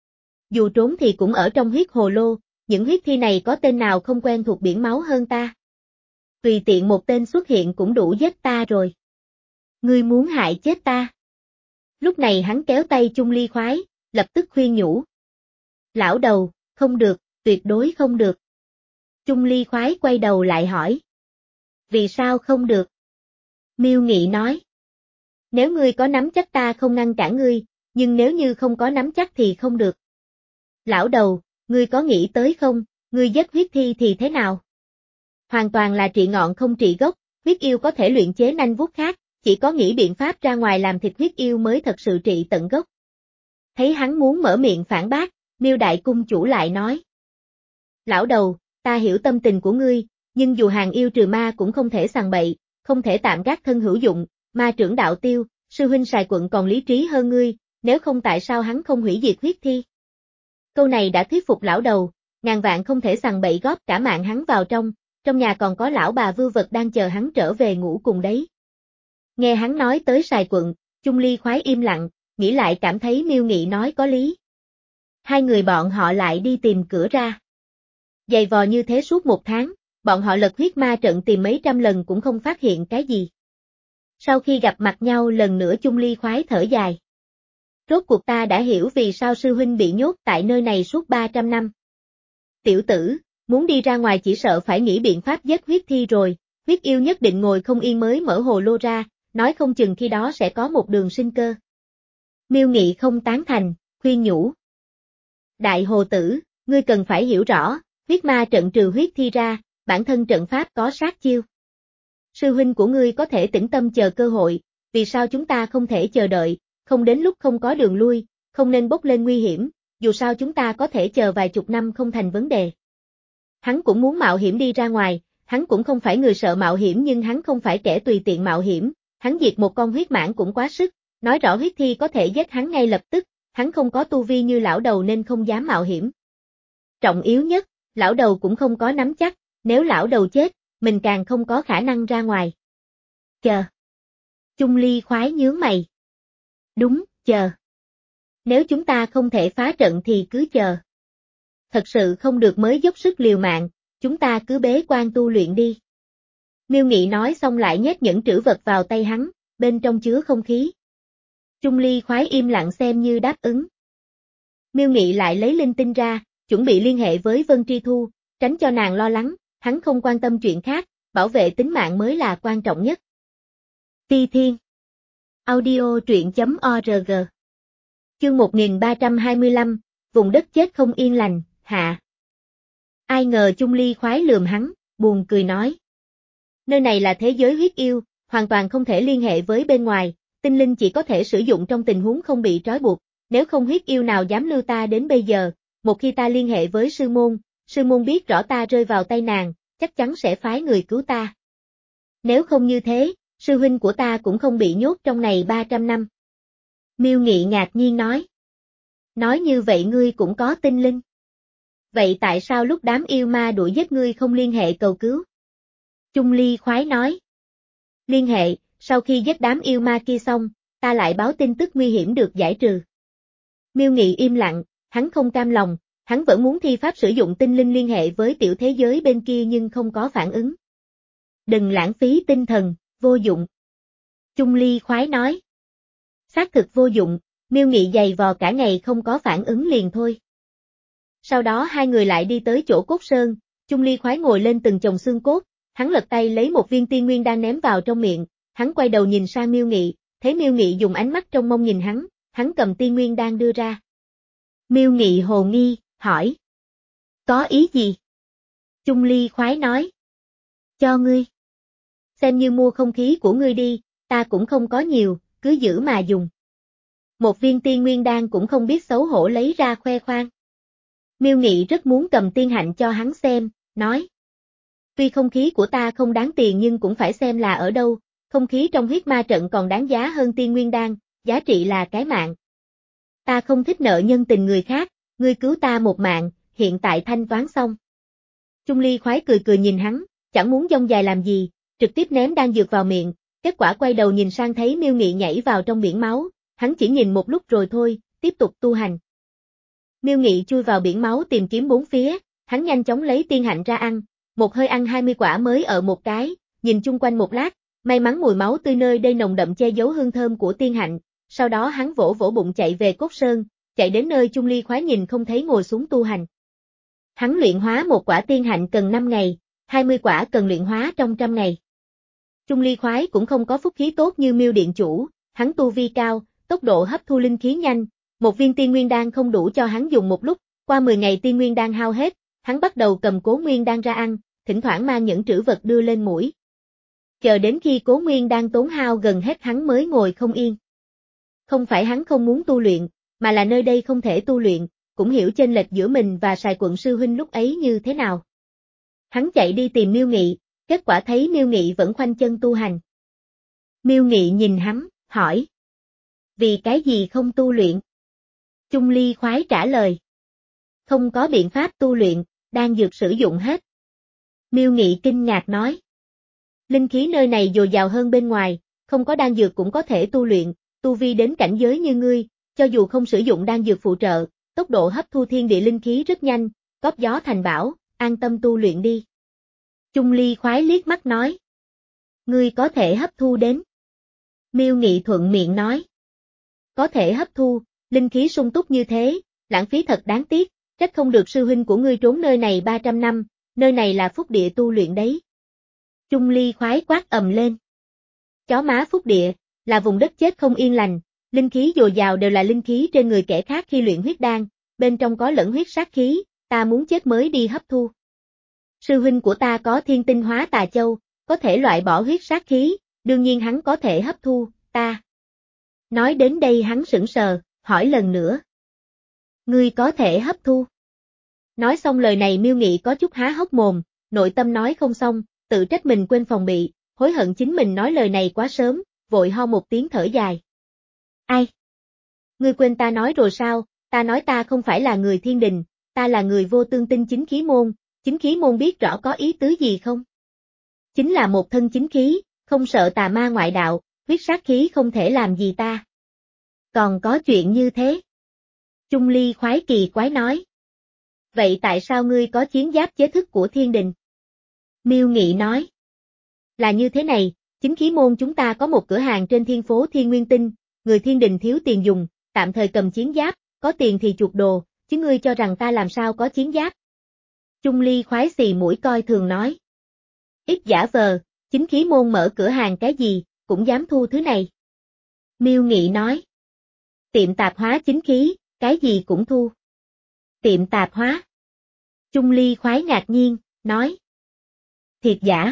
Dù trốn thì cũng ở trong huyết hồ lô, những huyết thi này có tên nào không quen thuộc biển máu hơn ta. Tùy tiện một tên xuất hiện cũng đủ giết ta rồi. Ngươi muốn hại chết ta. Lúc này hắn kéo tay Chung Ly khoái, lập tức khuyên nhủ. Lão đầu, không được, tuyệt đối không được. Chung Ly khoái quay đầu lại hỏi. Vì sao không được? Miêu Nghị nói. Nếu ngươi có nắm chắc ta không ngăn cản ngươi, nhưng nếu như không có nắm chắc thì không được. Lão đầu, ngươi có nghĩ tới không, ngươi giết huyết thi thì thế nào? Hoàn toàn là trị ngọn không trị gốc, huyết yêu có thể luyện chế nanh vuốt khác, chỉ có nghĩ biện pháp ra ngoài làm thịt huyết yêu mới thật sự trị tận gốc. Thấy hắn muốn mở miệng phản bác, Miêu Đại Cung chủ lại nói. Lão đầu, ta hiểu tâm tình của ngươi, nhưng dù hàng yêu trừ ma cũng không thể sằng bậy, không thể tạm gác thân hữu dụng, ma trưởng đạo tiêu, sư huynh Sài Quận còn lý trí hơn ngươi, nếu không tại sao hắn không hủy diệt huyết thi? Câu này đã thuyết phục lão đầu, ngàn vạn không thể sằng bậy góp cả mạng hắn vào trong, trong nhà còn có lão bà vưu vật đang chờ hắn trở về ngủ cùng đấy. Nghe hắn nói tới Sài Quận, Chung Ly khoái im lặng, nghĩ lại cảm thấy Miêu Nghị nói có lý. Hai người bọn họ lại đi tìm cửa ra. Dày vò như thế suốt một tháng, bọn họ lật huyết ma trận tìm mấy trăm lần cũng không phát hiện cái gì. Sau khi gặp mặt nhau lần nữa Chung Ly khoái thở dài. Rốt cuộc ta đã hiểu vì sao sư huynh bị nhốt tại nơi này suốt ba trăm năm. Tiểu tử, muốn đi ra ngoài chỉ sợ phải nghĩ biện pháp giết huyết thi rồi, huyết yêu nhất định ngồi không yên mới mở hồ lô ra, nói không chừng khi đó sẽ có một đường sinh cơ. Miêu Nghị không tán thành, khuyên nhủ. Đại hồ tử, ngươi cần phải hiểu rõ, huyết ma trận trừ huyết thi ra, bản thân trận pháp có sát chiêu. Sư huynh của ngươi có thể tĩnh tâm chờ cơ hội, vì sao chúng ta không thể chờ đợi, không đến lúc không có đường lui, không nên bốc lên nguy hiểm, dù sao chúng ta có thể chờ vài chục năm không thành vấn đề. Hắn cũng muốn mạo hiểm đi ra ngoài, hắn cũng không phải người sợ mạo hiểm nhưng hắn không phải kẻ tùy tiện mạo hiểm, hắn diệt một con huyết mãng cũng quá sức, nói rõ huyết thi có thể giết hắn ngay lập tức, hắn không có tu vi như lão đầu nên không dám mạo hiểm. Trọng yếu nhất, lão đầu cũng không có nắm chắc, nếu lão đầu chết, mình càng không có khả năng ra ngoài. Chờ. Chung Ly khoái nhướng mày. Đúng, chờ. Nếu chúng ta không thể phá trận thì cứ chờ. Thật sự không được mới dốc sức liều mạng, chúng ta cứ bế quan tu luyện đi. Miêu Nghị nói xong lại nhét những trữ vật vào tay hắn, bên trong chứa không khí. Chung Ly khoái im lặng xem như đáp ứng. Miêu Nghị lại lấy linh tinh ra, chuẩn bị liên hệ với Vân Tri Thu, tránh cho nàng lo lắng, hắn không quan tâm chuyện khác, bảo vệ tính mạng mới là quan trọng nhất. Ti Thiên Audio truyện chấm org Chương một nghìn ba trăm hai mươi lăm, vùng đất chết không yên lành, hạ. Ai ngờ Chung Ly khoái lườm hắn, buồn cười nói. Nơi này là thế giới huyết yêu, hoàn toàn không thể liên hệ với bên ngoài, tinh linh chỉ có thể sử dụng trong tình huống không bị trói buộc, nếu không huyết yêu nào dám lưu ta đến bây giờ, một khi ta liên hệ với sư môn, sư môn biết rõ ta rơi vào tay nàng, chắc chắn sẽ phái người cứu ta. Nếu không như thế, sư huynh của ta cũng không bị nhốt trong này ba trăm năm. Miêu Nghị ngạc nhiên nói. Nói như vậy ngươi cũng có tinh linh. Vậy tại sao lúc đám yêu ma đuổi giết ngươi không liên hệ cầu cứu? Chung Ly khoái nói. Liên hệ, sau khi giết đám yêu ma kia xong, ta lại báo tin tức nguy hiểm được giải trừ. Miêu Nghị im lặng, hắn không cam lòng, hắn vẫn muốn thi pháp sử dụng tinh linh liên hệ với tiểu thế giới bên kia nhưng không có phản ứng. Đừng lãng phí tinh thần, vô dụng. Chung Ly khoái nói. Xác thực vô dụng, Miêu Nghị giày vò cả ngày không có phản ứng liền thôi. Sau đó hai người lại đi tới chỗ cốt sơn, Chung Ly khoái ngồi lên từng chồng xương cốt, hắn lật tay lấy một viên tiên nguyên đan ném vào trong miệng, hắn quay đầu nhìn sang Miêu Nghị, thấy Miêu Nghị dùng ánh mắt trong mong nhìn hắn, hắn cầm tiên nguyên đan đưa ra. Miêu Nghị hồ nghi, hỏi. Có ý gì? Chung Ly khoái nói. Cho ngươi. Xem như mua không khí của ngươi đi, ta cũng không có nhiều, cứ giữ mà dùng. Một viên tiên nguyên đan cũng không biết xấu hổ lấy ra khoe khoang. Miêu Nghị rất muốn cầm tiên hạnh cho hắn xem, nói. Tuy không khí của ta không đáng tiền nhưng cũng phải xem là ở đâu, không khí trong huyết ma trận còn đáng giá hơn tiên nguyên đan, giá trị là cái mạng. Ta không thích nợ nhân tình người khác, ngươi cứu ta một mạng, hiện tại thanh toán xong. Chung Ly khoái cười cười nhìn hắn, chẳng muốn dông dài làm gì, trực tiếp ném đan dược vào miệng, kết quả quay đầu nhìn sang thấy Miêu Nghị nhảy vào trong biển máu, hắn chỉ nhìn một lúc rồi thôi, tiếp tục tu hành. Miêu Nghị chui vào biển máu tìm kiếm bốn phía, hắn nhanh chóng lấy tiên hạnh ra ăn, một hơi ăn hai mươi quả mới ở một cái, nhìn chung quanh một lát, may mắn mùi máu tươi nơi đây nồng đậm che giấu hương thơm của tiên hạnh, sau đó hắn vỗ vỗ bụng chạy về cốt sơn, chạy đến nơi Chung Ly khoái nhìn không thấy ngồi xuống tu hành. Hắn luyện hóa một quả tiên hạnh cần năm ngày, hai mươi quả cần luyện hóa trong trăm ngày. Chung Ly khoái cũng không có phúc khí tốt như Miêu điện chủ, hắn tu vi cao, tốc độ hấp thu linh khí nhanh, một viên tiên nguyên đan không đủ cho hắn dùng một lúc, qua mười ngày tiên nguyên đan hao hết, hắn bắt đầu cầm Cố Nguyên đan ra ăn, thỉnh thoảng mang những trữ vật đưa lên mũi. Chờ đến khi Cố Nguyên đan tốn hao gần hết hắn mới ngồi không yên. Không phải hắn không muốn tu luyện, mà là nơi đây không thể tu luyện, cũng hiểu chênh lệch giữa mình và Sài Quận sư huynh lúc ấy như thế nào. Hắn chạy đi tìm Miêu Nghị, kết quả thấy Miêu Nghị vẫn khoanh chân tu hành. Miêu Nghị nhìn hắn, hỏi. Vì cái gì không tu luyện? Chung Ly khoái trả lời. Không có biện pháp tu luyện, đang dược sử dụng hết. Miêu Nghị kinh ngạc nói. Linh khí nơi này dồi dào hơn bên ngoài, không có đan dược cũng có thể tu luyện, tu vi đến cảnh giới như ngươi, cho dù không sử dụng đan dược phụ trợ, tốc độ hấp thu thiên địa linh khí rất nhanh, góp gió thành bão, an tâm tu luyện đi. Chung Ly khoái liếc mắt nói. Ngươi có thể hấp thu đến. Miêu Nghị thuận miệng nói. Có thể hấp thu, linh khí sung túc như thế, lãng phí thật đáng tiếc, trách không được sư huynh của ngươi trốn nơi này ba trăm năm, nơi này là phúc địa tu luyện đấy. Chung Ly khoái quát ầm lên. Chó má phúc địa, là vùng đất chết không yên lành, linh khí dồi dào đều là linh khí trên người kẻ khác khi luyện huyết đan, bên trong có lẫn huyết sát khí, ta muốn chết mới đi hấp thu. Sư huynh của ta có thiên tinh hóa tà châu, có thể loại bỏ huyết sát khí, đương nhiên hắn có thể hấp thu, ta. Nói đến đây hắn sững sờ, hỏi lần nữa. Ngươi có thể hấp thu. Nói xong lời này Miêu Nghị có chút há hốc mồm, nội tâm nói không xong, tự trách mình quên phòng bị, hối hận chính mình nói lời này quá sớm, vội ho một tiếng thở dài. Ai? Ngươi quên ta nói rồi sao, ta nói ta không phải là người thiên đình, ta là người vô tương tinh chính khí môn, chính khí môn biết rõ có ý tứ gì không? Chính là một thân chính khí, không sợ tà ma ngoại đạo, huyết sát khí không thể làm gì ta. Còn có chuyện như thế? Chung Ly khoái kỳ quái nói. Vậy tại sao ngươi có chiến giáp chế thức của thiên đình? Miêu Nghị nói. Là như thế này, chính khí môn chúng ta có một cửa hàng trên thiên phố Thiên Nguyên Tinh, người thiên đình thiếu tiền dùng, tạm thời cầm chiến giáp, có tiền thì chuộc đồ, chứ ngươi cho rằng ta làm sao có chiến giáp. Chung Ly khoái xì mũi coi thường nói. Ít giả vờ, chính khí môn mở cửa hàng cái gì, cũng dám thu thứ này. Miêu Nghị nói. Tiệm tạp hóa chính khí, cái gì cũng thu. Tiệm tạp hóa. Chung Ly khoái ngạc nhiên, nói. Thiệt giả.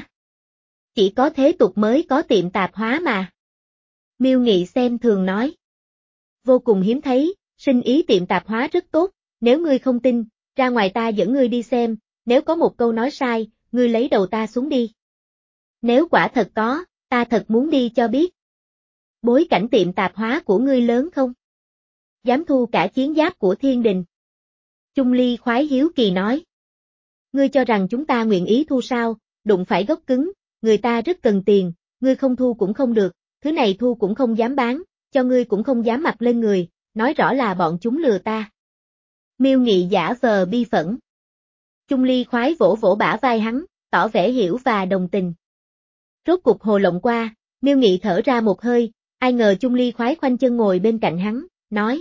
Chỉ có thế tục mới có tiệm tạp hóa mà. Miêu Nghị xem thường nói. Vô cùng hiếm thấy, sinh ý tiệm tạp hóa rất tốt, nếu ngươi không tin, ra ngoài ta dẫn ngươi đi xem, nếu có một câu nói sai, ngươi lấy đầu ta xuống đi. Nếu quả thật có, ta thật muốn đi cho biết. Bối cảnh tiệm tạp hóa của ngươi lớn không? Dám thu cả chiến giáp của thiên đình. Chung Ly khoái hiếu kỳ nói. Ngươi cho rằng chúng ta nguyện ý thu sao, đụng phải gốc cứng, người ta rất cần tiền, ngươi không thu cũng không được, thứ này thu cũng không dám bán, cho ngươi cũng không dám mặc lên người, nói rõ là bọn chúng lừa ta. Miêu Nghị giả vờ bi phẫn. Chung Ly khoái vỗ vỗ bả vai hắn, tỏ vẻ hiểu và đồng tình. Rốt cục hồ lộng qua, Miêu Nghị thở ra một hơi, ai ngờ Chung Ly khoái khoanh chân ngồi bên cạnh hắn, nói.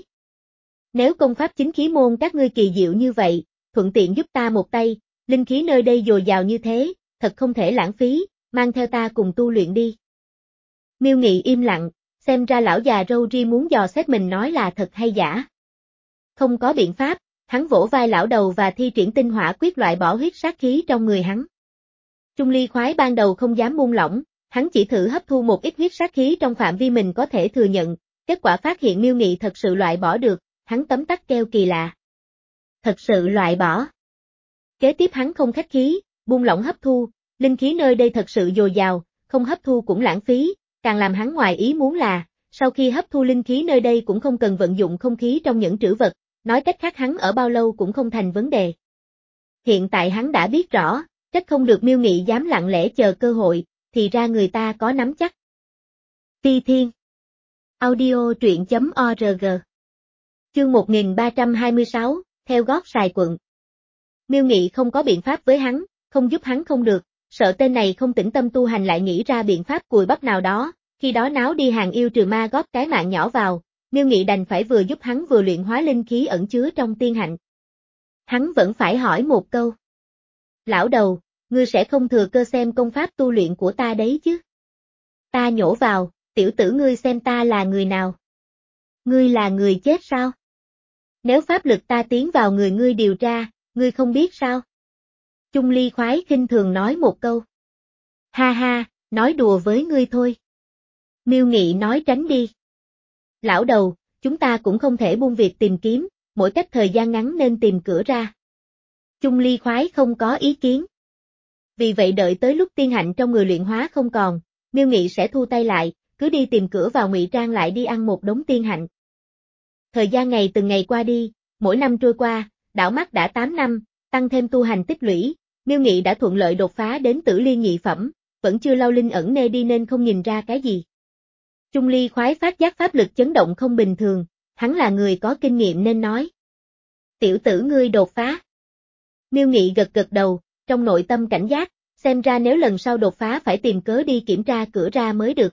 Nếu công pháp chính khí môn các ngươi kỳ diệu như vậy, thuận tiện giúp ta một tay, linh khí nơi đây dồi dào như thế, thật không thể lãng phí, mang theo ta cùng tu luyện đi. Miêu Nghị im lặng, xem ra lão già râu ri muốn dò xét mình nói là thật hay giả. Không có biện pháp, hắn vỗ vai lão đầu và thi triển tinh hỏa quyết loại bỏ huyết sát khí trong người hắn. Chung Ly khoái ban đầu không dám buông lỏng, hắn chỉ thử hấp thu một ít huyết sát khí trong phạm vi mình có thể thừa nhận, kết quả phát hiện Miêu Nghị thật sự loại bỏ được, hắn tấm tắc kêu kỳ lạ. Thật sự loại bỏ. Kế tiếp hắn không khách khí, buông lỏng hấp thu, linh khí nơi đây thật sự dồi dào, không hấp thu cũng lãng phí, càng làm hắn ngoài ý muốn là, sau khi hấp thu linh khí nơi đây cũng không cần vận dụng không khí trong những trữ vật, nói cách khác hắn ở bao lâu cũng không thành vấn đề. Hiện tại hắn đã biết rõ, trách không được Miêu Nghị dám lặng lẽ chờ cơ hội, thì ra người ta có nắm chắc. Phi Thiên Audio truyện chấm org Chương một nghìn ba trăm hai mươi sáu, theo gót sài quận. Miêu Nghị không có biện pháp với hắn, không giúp hắn không được, sợ tên này không tĩnh tâm tu hành lại nghĩ ra biện pháp cùi bắp nào đó, khi đó náo đi hàng yêu trừ ma góp cái mạng nhỏ vào, Miêu Nghị đành phải vừa giúp hắn vừa luyện hóa linh khí ẩn chứa trong tiên hạnh. Hắn vẫn phải hỏi một câu. Lão đầu, ngươi sẽ không thừa cơ xem công pháp tu luyện của ta đấy chứ? Ta nhổ vào, tiểu tử ngươi xem ta là người nào? Ngươi là người chết sao? Nếu pháp lực ta tiến vào người ngươi điều tra, ngươi không biết sao? Chung Ly khoái khinh thường nói một câu. Ha ha, nói đùa với ngươi thôi. Miêu Nghị nói tránh đi. Lão đầu, chúng ta cũng không thể buông việc tìm kiếm, mỗi cách thời gian ngắn nên tìm cửa ra. Chung Ly khoái không có ý kiến. Vì vậy đợi tới lúc tiên hạnh trong người luyện hóa không còn, Miêu Nghị sẽ thu tay lại, cứ đi tìm cửa vào ngụy trang lại đi ăn một đống tiên hạnh. Thời gian ngày từng ngày qua đi, mỗi năm trôi qua, đảo mắt đã tám năm, tăng thêm tu hành tích lũy, Miêu Nghị đã thuận lợi đột phá đến tử liên nhị phẩm, vẫn chưa lâu linh ẩn nê đi nên không nhìn ra cái gì. Chung Ly khoái phát giác pháp lực chấn động không bình thường, hắn là người có kinh nghiệm nên nói. Tiểu tử ngươi đột phá. Miêu Nghị gật gật đầu, trong nội tâm cảnh giác, xem ra nếu lần sau đột phá phải tìm cớ đi kiểm tra cửa ra mới được.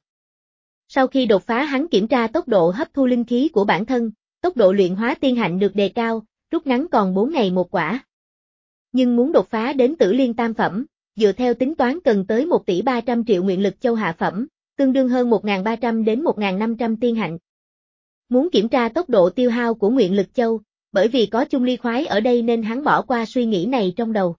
Sau khi đột phá hắn kiểm tra tốc độ hấp thu linh khí của bản thân, tốc độ luyện hóa tiên hạnh được đề cao, rút ngắn còn bốn ngày một quả. Nhưng muốn đột phá đến tử liên tam phẩm, dựa theo tính toán cần tới một tỷ ba trăm triệu nguyện lực châu hạ phẩm, tương đương hơn một nghìn ba trăm đến một nghìn năm trăm tiên hạnh. Muốn kiểm tra tốc độ tiêu hao của nguyện lực châu, bởi vì có Chung Ly khoái ở đây nên hắn bỏ qua suy nghĩ này trong đầu.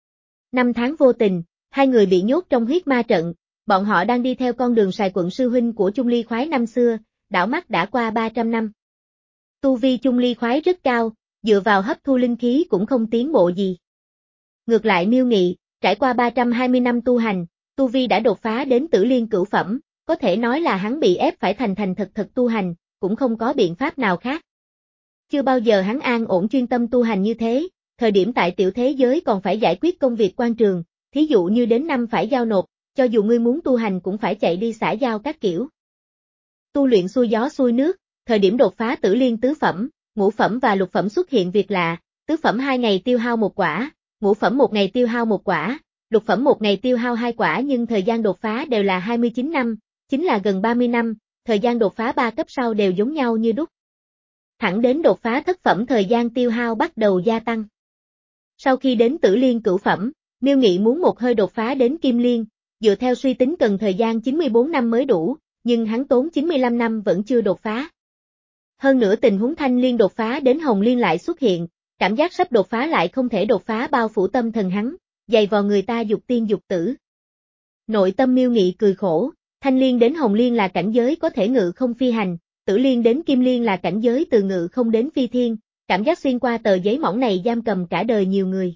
Năm tháng vô tình, hai người bị nhốt trong huyết ma trận, bọn họ đang đi theo con đường sài quận sư huynh của Chung Ly khoái năm xưa, đảo mắt đã qua ba trăm năm. Tu vi Chung Ly khoái rất cao, dựa vào hấp thu linh khí cũng không tiến bộ gì. Ngược lại Miêu Nghị, trải qua ba trăm hai mươi năm tu hành, tu vi đã đột phá đến tử liên cửu phẩm, có thể nói là hắn bị ép phải thành thành thật thật tu hành, cũng không có biện pháp nào khác. Chưa bao giờ hắn an ổn chuyên tâm tu hành như thế, thời điểm tại tiểu thế giới còn phải giải quyết công việc quan trường, thí dụ như đến năm phải giao nộp, cho dù ngươi muốn tu hành cũng phải chạy đi xã giao các kiểu. Tu luyện xuôi gió xuôi nước, thời điểm đột phá tử liên tứ phẩm, ngũ phẩm và lục phẩm xuất hiện việc lạ, tứ phẩm hai ngày tiêu hao một quả, ngũ phẩm một ngày tiêu hao một quả, lục phẩm một ngày tiêu hao hai quả nhưng thời gian đột phá đều là hai mươi chín năm, chính là gần ba mươi năm, thời gian đột phá ba cấp sau đều giống nhau như đúc. Thẳng đến đột phá thất phẩm thời gian tiêu hao bắt đầu gia tăng. Sau khi đến tử liên cửu phẩm, Miêu Nghị muốn một hơi đột phá đến kim liên, dựa theo suy tính cần thời gian chín mươi bốn năm mới đủ, nhưng hắn tốn chín mươi lăm năm vẫn chưa đột phá. Hơn nữa tình huống thanh liên đột phá đến hồng liên lại xuất hiện, cảm giác sắp đột phá lại không thể đột phá bao phủ tâm thần hắn, dày vò người ta dục tiên dục tử. Nội tâm Miêu Nghị cười khổ, thanh liên đến hồng liên là cảnh giới có thể ngự không phi hành, tử liên đến kim liên là cảnh giới từ ngự không đến phi thiên, cảm giác xuyên qua tờ giấy mỏng này giam cầm cả đời nhiều người.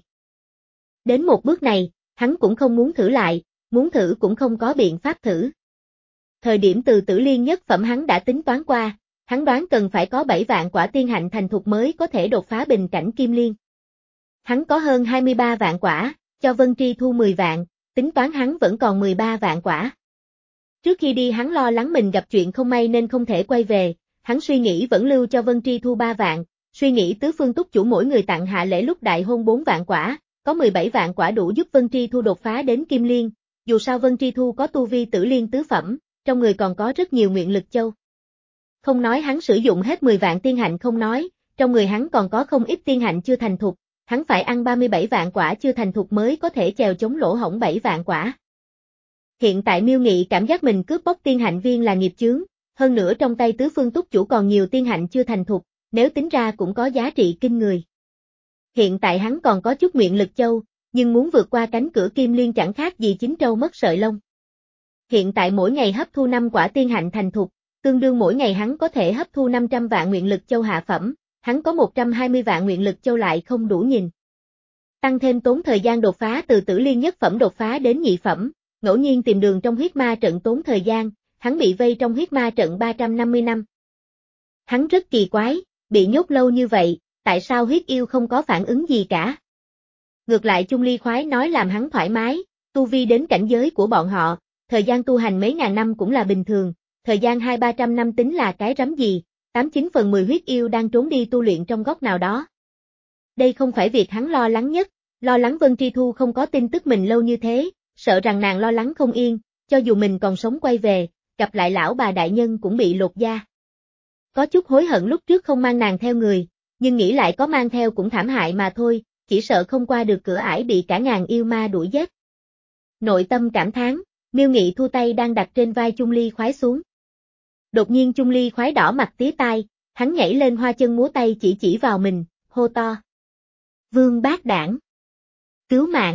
Đến một bước này, hắn cũng không muốn thử lại, muốn thử cũng không có biện pháp thử. Thời điểm từ tử liên nhất phẩm hắn đã tính toán qua, hắn đoán cần phải có bảy vạn quả tiên hạnh thành thục mới có thể đột phá bình cảnh kim liên. Hắn có hơn hai mươi ba vạn quả, cho Vân Tri Thu mười vạn, tính toán hắn vẫn còn mười ba vạn quả. Trước khi đi hắn lo lắng mình gặp chuyện không may nên không thể quay về, hắn suy nghĩ vẫn lưu cho Vân Tri Thu ba vạn, suy nghĩ tứ phương túc chủ mỗi người tặng hạ lễ lúc đại hôn bốn vạn quả, có mười bảy vạn quả đủ giúp Vân Tri Thu đột phá đến kim liên, dù sao Vân Tri Thu có tu vi tử liên tứ phẩm, trong người còn có rất nhiều nguyện lực châu. Không nói hắn sử dụng hết mười vạn tiên hạnh không nói, trong người hắn còn có không ít tiên hạnh chưa thành thục, hắn phải ăn ba mươi bảy vạn quả chưa thành thục mới có thể chèo chống lỗ hổng bảy vạn quả. Hiện tại Miêu Nghị cảm giác mình cướp bóc tiên hạnh viên là nghiệp chướng, hơn nữa trong tay tứ phương túc chủ còn nhiều tiên hạnh chưa thành thục, nếu tính ra cũng có giá trị kinh người. Hiện tại hắn còn có chút nguyện lực châu, nhưng muốn vượt qua cánh cửa kim liên chẳng khác gì chín trâu mất sợi lông. hiện tại mỗi ngày hấp thu năm quả tiên hạnh thành thục, tương đương mỗi ngày hắn có thể hấp thu năm trăm vạn nguyện lực châu hạ phẩm, hắn có một trăm hai mươi vạn nguyện lực châu lại không đủ nhìn. Tăng thêm tốn thời gian đột phá từ tử liên nhất phẩm đột phá đến nhị phẩm, ngẫu nhiên tìm đường trong huyết ma trận tốn thời gian, hắn bị vây trong huyết ma trận ba trăm năm mươi năm. Hắn rất kỳ quái, bị nhốt lâu như vậy, tại sao huyết yêu không có phản ứng gì cả? Ngược lại Chung Ly khoái nói làm hắn thoải mái, tu vi đến cảnh giới của bọn họ, thời gian tu hành mấy ngàn năm cũng là bình thường, thời gian hai ba trăm năm tính là cái rắm gì, tám chín phần mười huyết yêu đang trốn đi tu luyện trong góc nào đó. Đây không phải việc hắn lo lắng nhất, lo lắng Vân Tri Thu không có tin tức mình lâu như thế, sợ rằng nàng lo lắng không yên, cho dù mình còn sống quay về, gặp lại lão bà đại nhân cũng bị lột da. Có chút hối hận lúc trước không mang nàng theo người, nhưng nghĩ lại có mang theo cũng thảm hại mà thôi, chỉ sợ không qua được cửa ải bị cả ngàn yêu ma đuổi giết. Nội tâm cảm thán, Miêu Nghị thu tay đang đặt trên vai Chung Ly khoái xuống. Đột nhiên Chung Ly khoái đỏ mặt tía tai, hắn nhảy lên hoa chân múa tay chỉ chỉ vào mình, hô to. Vương bát đảng! Cứu mạng!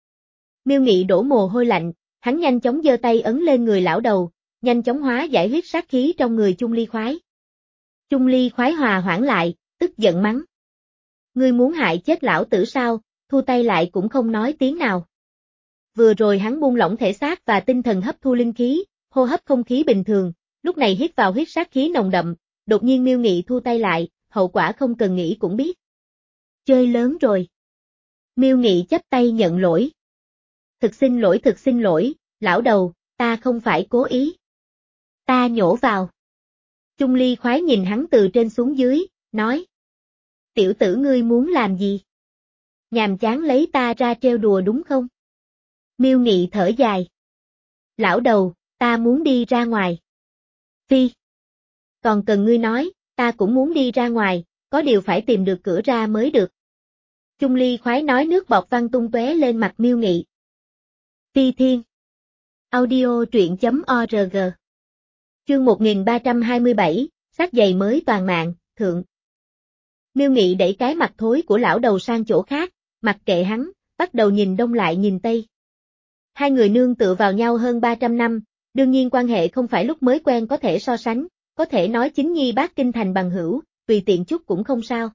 Miêu Nghị đổ mồ hôi lạnh, hắn nhanh chóng giơ tay ấn lên người lão đầu, nhanh chóng hóa giải huyết sát khí trong người Chung Ly khoái. Chung Ly khoái hòa hoãn lại, tức giận mắng. Ngươi muốn hại chết lão tử sao, thu tay lại cũng không nói tiếng nào. Vừa rồi hắn buông lỏng thể xác và tinh thần hấp thu linh khí, hô hấp không khí bình thường, lúc này hít vào huyết sát khí nồng đậm, đột nhiên Miêu Nghị thu tay lại, hậu quả không cần nghĩ cũng biết. Chơi lớn rồi. Miêu Nghị chắp tay nhận lỗi. Thực xin lỗi thực xin lỗi, lão đầu, ta không phải cố ý. Ta nhổ vào. Chung Ly khoái nhìn hắn từ trên xuống dưới, nói. Tiểu tử ngươi muốn làm gì? Nhàm chán lấy ta ra trêu đùa đúng không? Miêu Nghị thở dài. Lão đầu, ta muốn đi ra ngoài. Phi. Còn cần ngươi nói, ta cũng muốn đi ra ngoài, có điều phải tìm được cửa ra mới được. Chung Ly khoái nói nước bọt văng tung tóe lên mặt Miêu Nghị. Phi Thiên. Audio truyện chấm org. Chương một nghìn ba trăm hai mươi bảy, xác giày mới toàn mạng, thượng. Miêu Nghị đẩy cái mặt thối của lão đầu sang chỗ khác, mặc kệ hắn, bắt đầu nhìn đông lại nhìn tây. Hai người nương tựa vào nhau hơn ba trăm năm, đương nhiên quan hệ không phải lúc mới quen có thể so sánh, có thể nói chính nhi bát kinh thành bằng hữu, tùy tiện chút cũng không sao.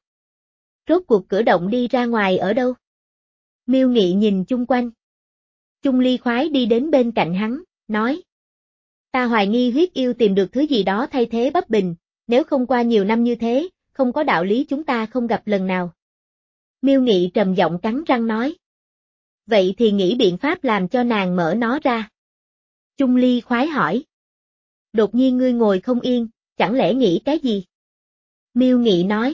Rốt cuộc cửa động đi ra ngoài ở đâu? Miêu Nghị nhìn chung quanh. Chung Ly khoái đi đến bên cạnh hắn, nói. Ta hoài nghi huyết yêu tìm được thứ gì đó thay thế bắp bình, nếu không qua nhiều năm như thế, không có đạo lý chúng ta không gặp lần nào. Miêu Nghị trầm giọng cắn răng nói. Vậy thì nghĩ biện pháp làm cho nàng mở nó ra. Chung Ly khoái hỏi. Đột nhiên ngươi ngồi không yên, chẳng lẽ nghĩ cái gì? Miêu Nghị nói.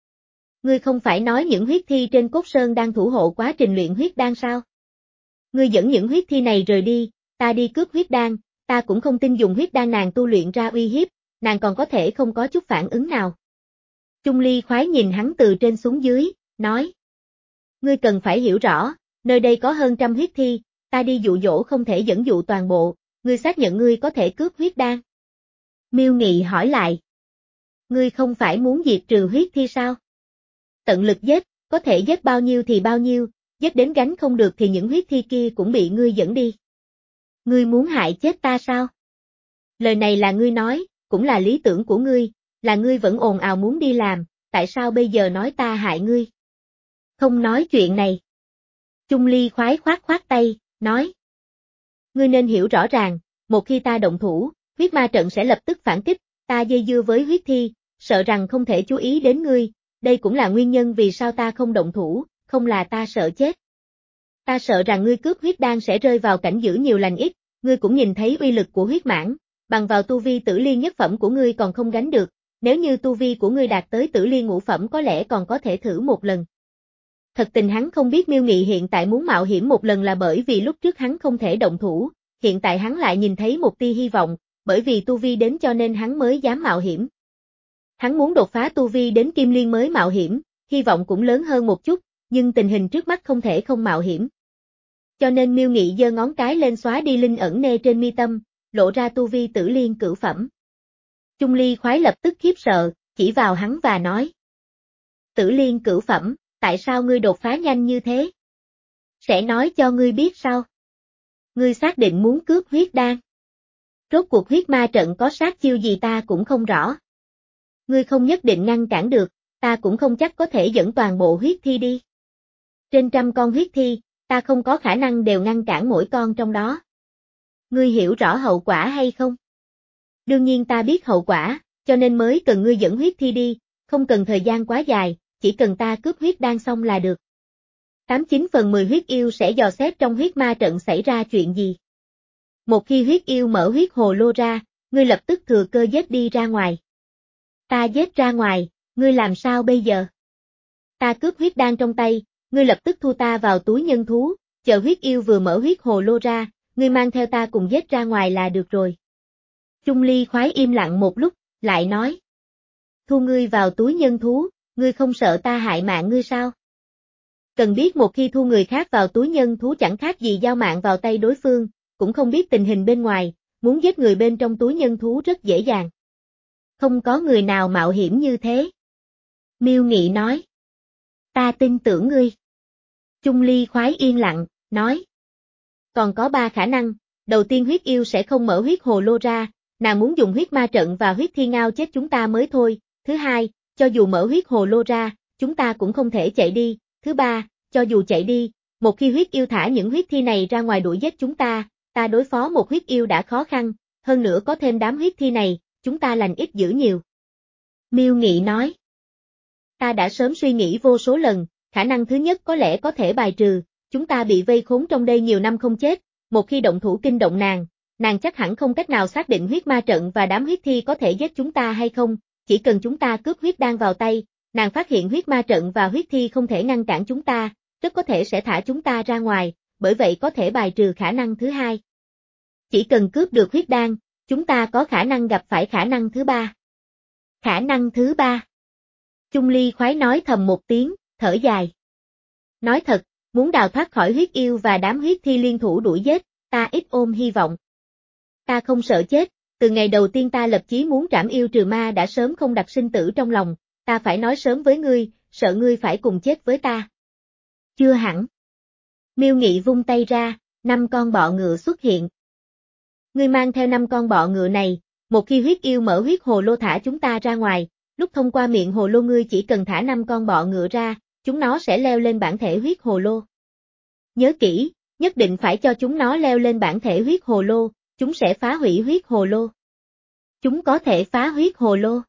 Ngươi không phải nói những huyết thi trên cốt sơn đang thủ hộ quá trình luyện huyết đan sao? Ngươi dẫn những huyết thi này rời đi, ta đi cướp huyết đan, ta cũng không tin dùng huyết đan nàng tu luyện ra uy hiếp, nàng còn có thể không có chút phản ứng nào. Chung Ly khoái nhìn hắn từ trên xuống dưới, nói. Ngươi cần phải hiểu rõ, nơi đây có hơn trăm huyết thi, ta đi dụ dỗ không thể dẫn dụ toàn bộ, ngươi xác nhận ngươi có thể cướp huyết đan. Miêu Nghị hỏi lại. Ngươi không phải muốn diệt trừ huyết thi sao? Tận lực giết, có thể giết bao nhiêu thì bao nhiêu, giết đến gánh không được thì những huyết thi kia cũng bị ngươi dẫn đi. Ngươi muốn hại chết ta sao? Lời này là ngươi nói, cũng là lý tưởng của ngươi, là ngươi vẫn ồn ào muốn đi làm, tại sao bây giờ nói ta hại ngươi? Không nói chuyện này. Chung Ly khoái khoát khoát tay, nói. Ngươi nên hiểu rõ ràng, một khi ta động thủ, huyết ma trận sẽ lập tức phản kích, ta dây dưa với huyết thi, sợ rằng không thể chú ý đến ngươi, đây cũng là nguyên nhân vì sao ta không động thủ, không là ta sợ chết. Ta sợ rằng ngươi cướp huyết đan sẽ rơi vào cảnh giữ nhiều lành ít, ngươi cũng nhìn thấy uy lực của huyết mãn, bằng vào tu vi tử liên nhất phẩm của ngươi còn không gánh được, nếu như tu vi của ngươi đạt tới tử liên ngũ phẩm có lẽ còn có thể thử một lần. Thật tình hắn không biết Miêu Nghị hiện tại muốn mạo hiểm một lần là bởi vì lúc trước hắn không thể động thủ, hiện tại hắn lại nhìn thấy một tia hy vọng, bởi vì tu vi đến cho nên hắn mới dám mạo hiểm. Hắn muốn đột phá tu vi đến kim liên mới mạo hiểm, hy vọng cũng lớn hơn một chút, nhưng tình hình trước mắt không thể không mạo hiểm. Cho nên Miêu Nghị giơ ngón cái lên xóa đi linh ẩn nê trên mi tâm, lộ ra tu vi tử liên cửu phẩm. Chung Ly khoái lập tức khiếp sợ, chỉ vào hắn và nói. Tử liên cửu phẩm, tại sao ngươi đột phá nhanh như thế? Sẽ nói cho ngươi biết sao? Ngươi xác định muốn cướp huyết đan. Rốt cuộc huyết ma trận có sát chiêu gì ta cũng không rõ. Ngươi không nhất định ngăn cản được, ta cũng không chắc có thể dẫn toàn bộ huyết thi đi. Trên trăm con huyết thi, ta không có khả năng đều ngăn cản mỗi con trong đó. Ngươi hiểu rõ hậu quả hay không? Đương nhiên ta biết hậu quả, cho nên mới cần ngươi dẫn huyết thi đi, không cần thời gian quá dài, chỉ cần ta cướp huyết đan xong là được. tám chín phần mười huyết yêu sẽ dò xét trong huyết ma trận xảy ra chuyện gì. Một khi huyết yêu mở huyết hồ lô ra, ngươi lập tức thừa cơ giết đi ra ngoài. Ta giết ra ngoài, ngươi làm sao bây giờ? Ta cướp huyết đan trong tay, ngươi lập tức thu ta vào túi nhân thú, chờ huyết yêu vừa mở huyết hồ lô ra, ngươi mang theo ta cùng giết ra ngoài là được rồi. Chung Ly khoái im lặng một lúc, lại nói. Thu ngươi vào túi nhân thú, ngươi không sợ ta hại mạng ngươi sao? Cần biết một khi thu người khác vào túi nhân thú chẳng khác gì giao mạng vào tay đối phương, cũng không biết tình hình bên ngoài, muốn giết người bên trong túi nhân thú rất dễ dàng. Không có người nào mạo hiểm như thế. Miêu Nghị nói. Ta tin tưởng ngươi. Chung Ly khoái yên lặng, nói. Còn có ba khả năng, đầu tiên huyết yêu sẽ không mở huyết hồ lô ra, nàng muốn dùng huyết ma trận và huyết thi ngao chết chúng ta mới thôi. Thứ hai, cho dù mở huyết hồ lô ra, chúng ta cũng không thể chạy đi. Thứ ba, cho dù chạy đi, một khi huyết yêu thả những huyết thi này ra ngoài đuổi giết chúng ta, ta đối phó một huyết yêu đã khó khăn, hơn nữa có thêm đám huyết thi này, chúng ta lành ít dữ nhiều. Miêu Nghị nói. Ta đã sớm suy nghĩ vô số lần, khả năng thứ nhất có lẽ có thể bài trừ, chúng ta bị vây khốn trong đây nhiều năm không chết, một khi động thủ kinh động nàng, nàng chắc hẳn không cách nào xác định huyết ma trận và đám huyết thi có thể giết chúng ta hay không, chỉ cần chúng ta cướp huyết đan vào tay, nàng phát hiện huyết ma trận và huyết thi không thể ngăn cản chúng ta, rất có thể sẽ thả chúng ta ra ngoài, bởi vậy có thể bài trừ khả năng thứ hai. Chỉ cần cướp được huyết đan, chúng ta có khả năng gặp phải khả năng thứ ba. Khả năng thứ ba. Chung Ly khoái nói thầm một tiếng, thở dài. Nói thật, muốn đào thoát khỏi huyết yêu và đám huyết thi liên thủ đuổi giết, ta ít ôm hy vọng. Ta không sợ chết, từ ngày đầu tiên ta lập chí muốn trảm yêu trừ ma đã sớm không đặt sinh tử trong lòng, ta phải nói sớm với ngươi, sợ ngươi phải cùng chết với ta. Chưa hẳn. Miêu Nghị vung tay ra, năm con bọ ngựa xuất hiện. Ngươi mang theo năm con bọ ngựa này, một khi huyết yêu mở huyết hồ lô thả chúng ta ra ngoài, lúc thông qua miệng hồ lô ngươi chỉ cần thả năm con bọ ngựa ra, chúng nó sẽ leo lên bản thể huyết hồ lô. Nhớ kỹ, nhất định phải cho chúng nó leo lên bản thể huyết hồ lô, chúng sẽ phá hủy huyết hồ lô. Chúng có thể phá huyết hồ lô.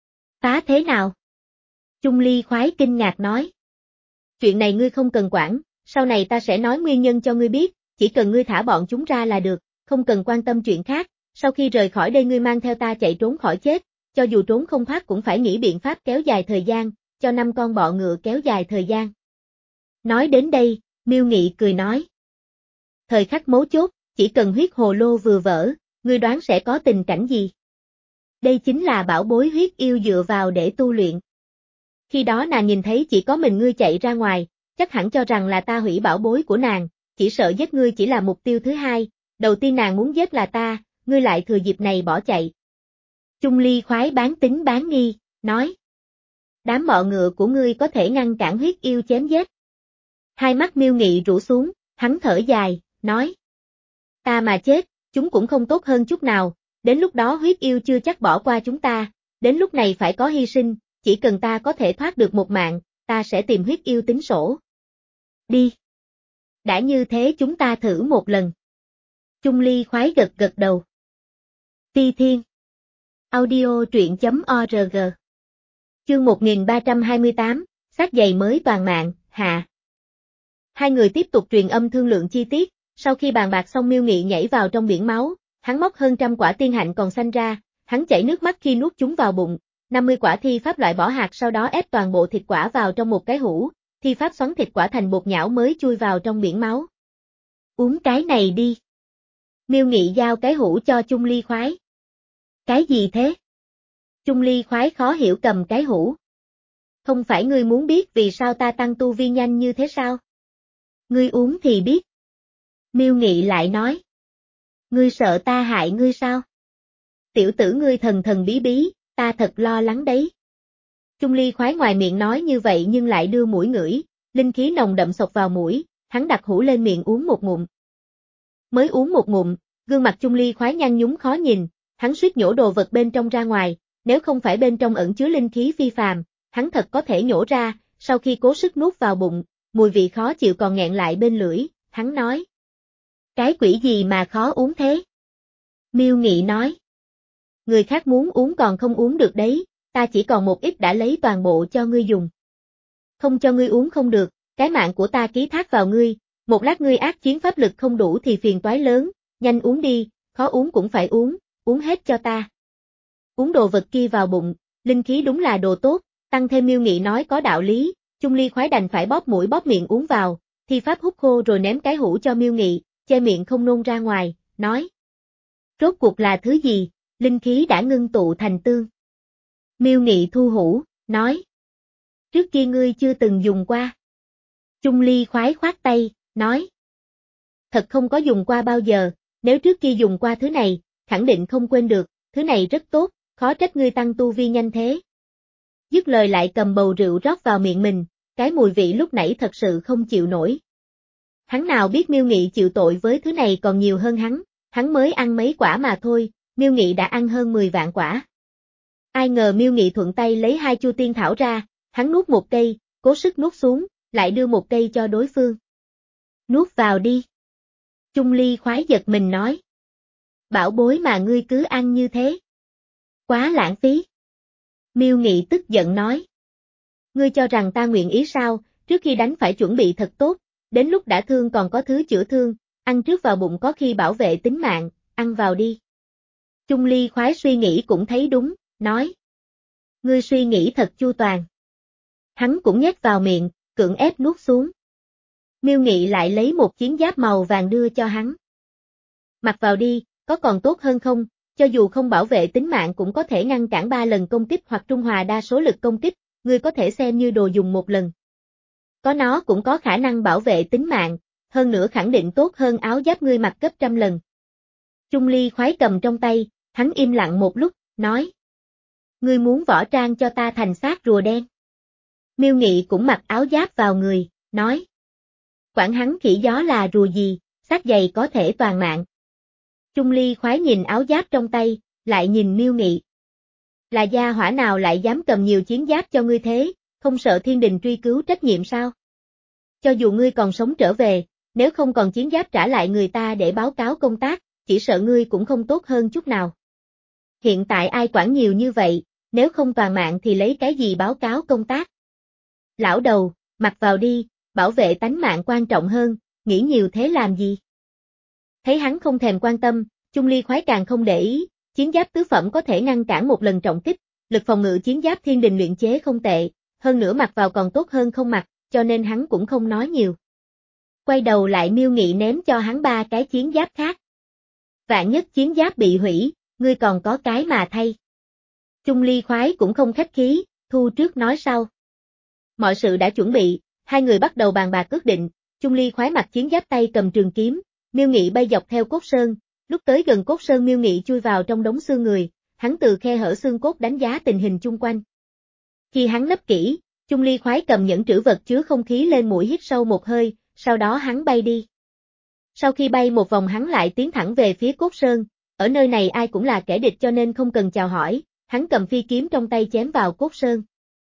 Phá thế nào? Chung Ly khoái kinh ngạc nói. Chuyện này ngươi không cần quản, sau này ta sẽ nói nguyên nhân cho ngươi biết, chỉ cần ngươi thả bọn chúng ra là được, không cần quan tâm chuyện khác, sau khi rời khỏi đây ngươi mang theo ta chạy trốn khỏi chết, cho dù trốn không thoát cũng phải nghĩ biện pháp kéo dài thời gian, cho năm con bọ ngựa kéo dài thời gian. Nói đến đây, Miêu Nghị cười nói. Thời khắc mấu chốt, chỉ cần huyết hồ lô vừa vỡ, ngươi đoán sẽ có tình cảnh gì? Đây chính là bảo bối huyết yêu dựa vào để tu luyện. Khi đó nàng nhìn thấy chỉ có mình ngươi chạy ra ngoài, chắc hẳn cho rằng là ta hủy bảo bối của nàng, chỉ sợ giết ngươi chỉ là mục tiêu thứ hai, đầu tiên nàng muốn giết là ta, ngươi lại thừa dịp này bỏ chạy. Chung Ly khoái bán tính bán nghi, nói. Đám bọ ngựa của ngươi có thể ngăn cản huyết yêu chém giết. Hai mắt Miêu Nghị rũ xuống, hắn thở dài, nói. Ta mà chết, chúng cũng không tốt hơn chút nào, đến lúc đó huyết yêu chưa chắc bỏ qua chúng ta, đến lúc này phải có hy sinh, chỉ cần ta có thể thoát được một mạng, ta sẽ tìm huyết yêu tính sổ. Đi. Đã như thế chúng ta thử một lần. Chung Ly khoái gật gật đầu. Ti Thiên. Audio truyện chấm org. Chương một nghìn ba trăm hai mươi tám, xác giày mới toàn mạng, hạ. Hai người tiếp tục truyền âm thương lượng chi tiết, sau khi bàn bạc xong Miêu Nghị nhảy vào trong biển máu, hắn móc hơn trăm quả tiên hạnh còn xanh ra, hắn chảy nước mắt khi nuốt chúng vào bụng, năm mươi quả thi pháp loại bỏ hạt sau đó ép toàn bộ thịt quả vào trong một cái hũ, thi pháp xoắn thịt quả thành bột nhão mới chui vào trong biển máu. Uống cái này đi. Miêu Nghị giao cái hũ cho Chung Ly khoái. Cái gì thế? Chung Ly khoái khó hiểu cầm cái hũ. Không phải ngươi muốn biết vì sao ta tăng tu vi nhanh như thế sao? Ngươi uống thì biết. Miêu Nghị lại nói. Ngươi sợ ta hại ngươi sao? Tiểu tử ngươi thần thần bí bí, ta thật lo lắng đấy. Chung Ly khoái ngoài miệng nói như vậy nhưng lại đưa mũi ngửi, linh khí nồng đậm xộc vào mũi, hắn đặt hũ lên miệng uống một ngụm. Mới uống một ngụm, Gương mặt Chung Ly khoái nhăn nhúm khó nhìn, hắn suýt nhổ đồ vật bên trong ra ngoài, nếu không phải bên trong ẩn chứa linh khí phi phàm, hắn thật có thể nhổ ra, sau khi cố sức nuốt vào bụng, mùi vị khó chịu còn nghẹn lại bên lưỡi, hắn nói. Cái quỷ gì mà khó uống thế? Miêu Nghị nói. Người khác muốn uống còn không uống được đấy, ta chỉ còn một ít đã lấy toàn bộ cho ngươi dùng. Không cho ngươi uống không được, cái mạng của ta ký thác vào ngươi, một lát ngươi ác chiến pháp lực không đủ thì phiền toái lớn, nhanh uống đi, khó uống cũng phải uống, uống hết cho ta. Uống đồ vật kia vào bụng, linh khí đúng là đồ tốt, tăng thêm Miêu Nghị nói có đạo lý, Chung Ly khoái đành phải bóp mũi bóp miệng uống vào, thi pháp hút khô rồi ném cái hũ cho Miêu Nghị, che miệng không nôn ra ngoài, nói. Rốt cuộc là thứ gì, linh khí đã ngưng tụ thành tương. Miêu Nghị thu hũ, nói. Trước kia ngươi chưa từng dùng qua. Chung Ly khoái khoát tay, nói. Thật không có dùng qua bao giờ, nếu trước kia dùng qua thứ này, khẳng định không quên được, thứ này rất tốt, khó trách ngươi tăng tu vi nhanh thế. Dứt lời lại cầm bầu rượu rót vào miệng mình, cái mùi vị lúc nãy thật sự không chịu nổi. Hắn nào biết Miêu Nghị chịu tội với thứ này còn nhiều hơn hắn, hắn mới ăn mấy quả mà thôi, Miêu Nghị đã ăn hơn mười vạn quả. Ai ngờ Miêu Nghị thuận tay lấy hai chu tiên thảo ra, hắn nuốt một cây, cố sức nuốt xuống, lại đưa một cây cho đối phương. Nuốt vào đi. Chung Ly khoái giật mình nói. Bảo bối mà ngươi cứ ăn như thế. Quá lãng phí. Miêu Nghị tức giận nói. Ngươi cho rằng ta nguyện ý sao, trước khi đánh phải chuẩn bị thật tốt, đến lúc đã thương còn có thứ chữa thương, ăn trước vào bụng có khi bảo vệ tính mạng, ăn vào đi. Chung Ly khoái suy nghĩ cũng thấy đúng, nói. Ngươi suy nghĩ thật chu toàn. Hắn cũng nhét vào miệng, cưỡng ép nuốt xuống. Miêu Nghị lại lấy một chiến giáp màu vàng đưa cho hắn. Mặc vào đi, có còn tốt hơn không, cho dù không bảo vệ tính mạng cũng có thể ngăn cản ba lần công kích hoặc trung hòa đa số lực công kích, ngươi có thể xem như đồ dùng một lần. Có nó cũng có khả năng bảo vệ tính mạng, hơn nữa khẳng định tốt hơn áo giáp ngươi mặc gấp trăm lần. Chung Ly khoái cầm trong tay, hắn im lặng một lúc, nói. Ngươi muốn võ trang cho ta thành xác rùa đen. Miêu Nghị cũng mặc áo giáp vào người, nói. Quản hắn khỉ gió là rùa gì, xác dày có thể toàn mạng. Chung Ly khoái nhìn áo giáp trong tay, lại nhìn Miêu Nghị. Là gia hỏa nào lại dám cầm nhiều chiến giáp cho ngươi thế, không sợ thiên đình truy cứu trách nhiệm sao? Cho dù ngươi còn sống trở về, nếu không còn chiến giáp trả lại người ta để báo cáo công tác, chỉ sợ ngươi cũng không tốt hơn chút nào. Hiện tại ai quản nhiều như vậy, nếu không toàn mạng thì lấy cái gì báo cáo công tác? Lão đầu, mặc vào đi, bảo vệ tánh mạng quan trọng hơn, nghĩ nhiều thế làm gì? Thấy hắn không thèm quan tâm, Chung Ly khoái càng không để ý, chiến giáp tứ phẩm có thể ngăn cản một lần trọng kích, lực phòng ngự chiến giáp thiên đình luyện chế không tệ, hơn nữa mặc vào còn tốt hơn không mặc, cho nên hắn cũng không nói nhiều. Quay đầu lại Miêu Nghị ném cho hắn ba cái chiến giáp khác. Vạn nhất chiến giáp bị hủy, ngươi còn có cái mà thay. Chung Ly khoái cũng không khách khí, thu trước nói sau. Mọi sự đã chuẩn bị, hai người bắt đầu bàn bạc ước định, Chung Ly khoái mặc chiến giáp tay cầm trường kiếm, Miêu Nghị bay dọc theo cốt sơn, lúc tới gần cốt sơn Miêu Nghị chui vào trong đống xương người, hắn từ khe hở xương cốt đánh giá tình hình chung quanh. Khi hắn nấp kỹ, Chung Ly khoái cầm nhẫn trữ vật chứa không khí lên mũi hít sâu một hơi, sau đó hắn bay đi. Sau khi bay một vòng hắn lại tiến thẳng về phía cốt sơn, ở nơi này ai cũng là kẻ địch cho nên không cần chào hỏi, hắn cầm phi kiếm trong tay chém vào cốt sơn.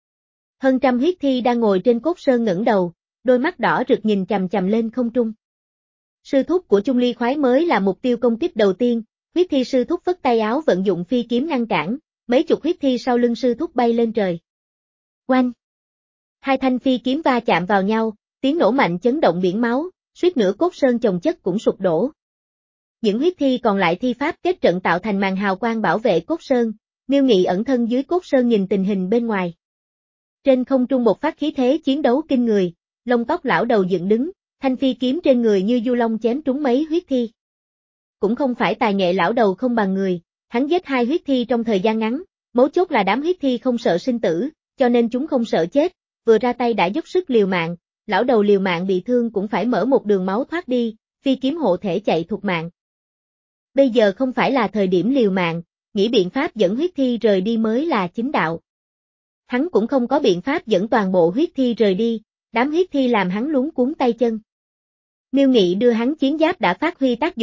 Hơn trăm huyết thi đang ngồi trên cốt sơn ngẩng đầu, đôi mắt đỏ rực nhìn chằm chằm lên không trung. Sư thúc của Chung Ly khoái mới là mục tiêu công kích đầu tiên, huyết thi sư thúc phất tay áo vận dụng phi kiếm ngăn cản, mấy chục huyết thi sau lưng sư thúc bay lên trời. Oanh! Hai thanh phi kiếm va chạm vào nhau, tiếng nổ mạnh chấn động biển máu, suýt nữa cốt sơn chồng chất cũng sụp đổ. Những huyết thi còn lại thi pháp kết trận tạo thành màn hào quang bảo vệ cốt sơn, Miêu Nghị ẩn thân dưới cốt sơn nhìn tình hình bên ngoài. Trên không trung một phát khí thế chiến đấu kinh người, lông tóc lão đầu dựng đứng, thanh phi kiếm trên người như du long chém trúng mấy huyết thi. Cũng không phải tài nghệ lão đầu không bằng người, hắn giết hai huyết thi trong thời gian ngắn, mấu chốt là đám huyết thi không sợ sinh tử, cho nên chúng không sợ chết, vừa ra tay đã dốc sức liều mạng, lão đầu liều mạng bị thương cũng phải mở một đường máu thoát đi, phi kiếm hộ thể chạy thục mạng. Bây giờ không phải là thời điểm liều mạng, nghĩ biện pháp dẫn huyết thi rời đi mới là chính đạo. Hắn cũng không có biện pháp dẫn toàn bộ huyết thi rời đi, đám huyết thi làm hắn luống cuống tay chân. Miêu Nghị đưa hắn chiến giáp đã phát huy tác dụng,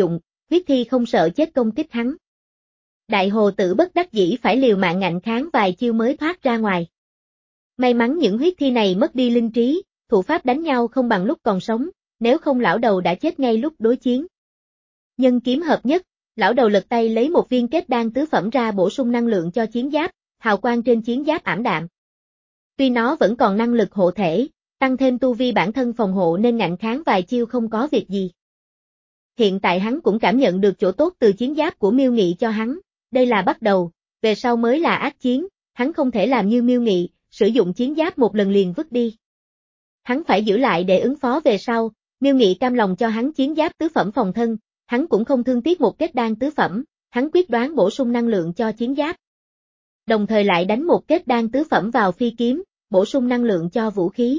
huyết thi không sợ chết công kích hắn. Đại hồ tử bất đắc dĩ phải liều mạng ngạnh kháng vài chiêu mới thoát ra ngoài. May mắn những huyết thi này mất đi linh trí, thủ pháp đánh nhau không bằng lúc còn sống, nếu không lão đầu đã chết ngay lúc đối chiến. Nhân kiếm hợp nhất, lão đầu lật tay lấy một viên kết đan tứ phẩm ra bổ sung năng lượng cho chiến giáp, hào quang trên chiến giáp ảm đạm. Tuy nó vẫn còn năng lực hộ thể, tăng thêm tu vi bản thân phòng hộ nên ngạnh kháng vài chiêu không có việc gì. Hiện tại hắn cũng cảm nhận được chỗ tốt từ chiến giáp của Miêu Nghị cho hắn, đây là bắt đầu, về sau mới là ác chiến, hắn không thể làm như Miêu Nghị, sử dụng chiến giáp một lần liền vứt đi. Hắn phải giữ lại để ứng phó về sau, Miêu Nghị cam lòng cho hắn chiến giáp tứ phẩm phòng thân, hắn cũng không thương tiếc một kết đan tứ phẩm, hắn quyết đoán bổ sung năng lượng cho chiến giáp. Đồng thời lại đánh một kết đan tứ phẩm vào phi kiếm, bổ sung năng lượng cho vũ khí.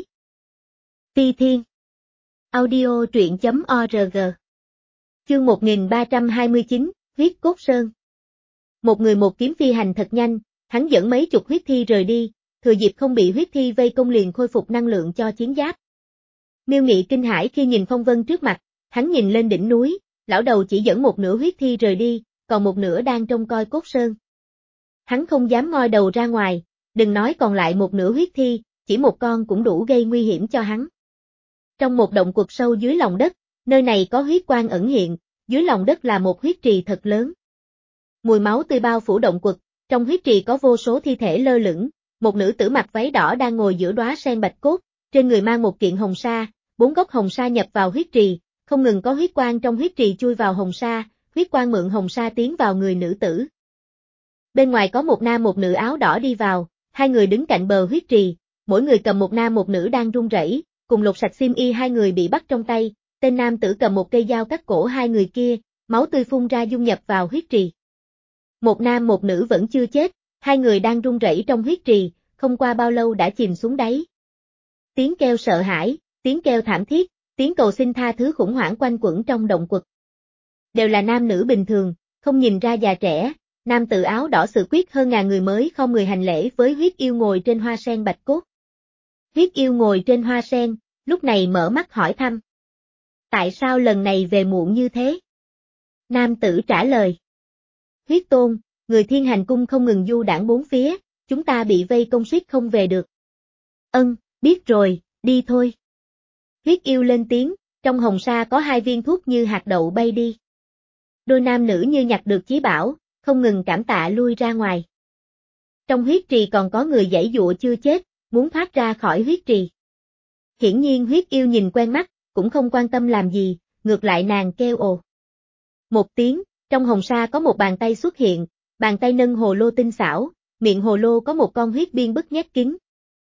Phi Thiên Audio truyện chấm org Chương một nghìn ba trăm hai mươi chín, Huyết Cốt Sơn. Một người một kiếm phi hành thật nhanh, hắn dẫn mấy chục huyết thi rời đi, thừa dịp không bị huyết thi vây công liền khôi phục năng lượng cho chiến giáp. Miêu Nghị kinh hãi khi nhìn phong vân trước mặt, hắn nhìn lên đỉnh núi, lão đầu chỉ dẫn một nửa huyết thi rời đi, còn một nửa đang trông coi cốt sơn. Hắn không dám ngoi đầu ra ngoài, đừng nói còn lại một nửa huyết thi, chỉ một con cũng đủ gây nguy hiểm cho hắn. Trong một động quật sâu dưới lòng đất, nơi này có huyết quang ẩn hiện, dưới lòng đất là một huyết trì thật lớn. Mùi máu tươi bao phủ động quật, trong huyết trì có vô số thi thể lơ lửng, một nữ tử mặc váy đỏ đang ngồi giữa đóa sen bạch cốt, trên người mang một kiện hồng sa, bốn gốc hồng sa nhập vào huyết trì, không ngừng có huyết quang trong huyết trì chui vào hồng sa, huyết quang mượn hồng sa tiến vào người nữ tử. Bên ngoài có một nam một nữ áo đỏ đi vào, hai người đứng cạnh bờ huyết trì, mỗi người cầm một nam một nữ đang run rẩy, cùng lột sạch xiêm y hai người bị bắt trong tay, tên nam tử cầm một cây dao cắt cổ hai người kia, máu tươi phun ra dung nhập vào huyết trì. Một nam một nữ vẫn chưa chết, hai người đang run rẩy trong huyết trì, không qua bao lâu đã chìm xuống đáy. Tiếng kêu sợ hãi, tiếng kêu thảm thiết, tiếng cầu xin tha thứ khủng hoảng quanh quẩn trong động quật. Đều là nam nữ bình thường, không nhìn ra già trẻ, nam tử áo đỏ sự quyết hơn ngàn người mới không người hành lễ với huyết yêu ngồi trên hoa sen bạch cốt. Huyết yêu ngồi trên hoa sen, lúc này mở mắt hỏi thăm. Tại sao lần này về muộn như thế? Nam tử trả lời. Huyết tôn, người thiên hành cung không ngừng du đảng bốn phía, chúng ta bị vây công suýt không về được. Ân, biết rồi, đi thôi. Huyết yêu lên tiếng, trong hồng sa có hai viên thuốc như hạt đậu bay đi. Đôi nam nữ như nhặt được chí bảo, không ngừng cảm tạ lui ra ngoài. Trong huyết trì còn có người giãy giụa chưa chết, muốn thoát ra khỏi huyết trì. Hiển nhiên huyết yêu nhìn quen mắt, cũng không quan tâm làm gì, ngược lại nàng kêu ồ. Một tiếng, trong hồng sa có một bàn tay xuất hiện, bàn tay nâng hồ lô tinh xảo, miệng hồ lô có một con huyết biên bức nhét kín.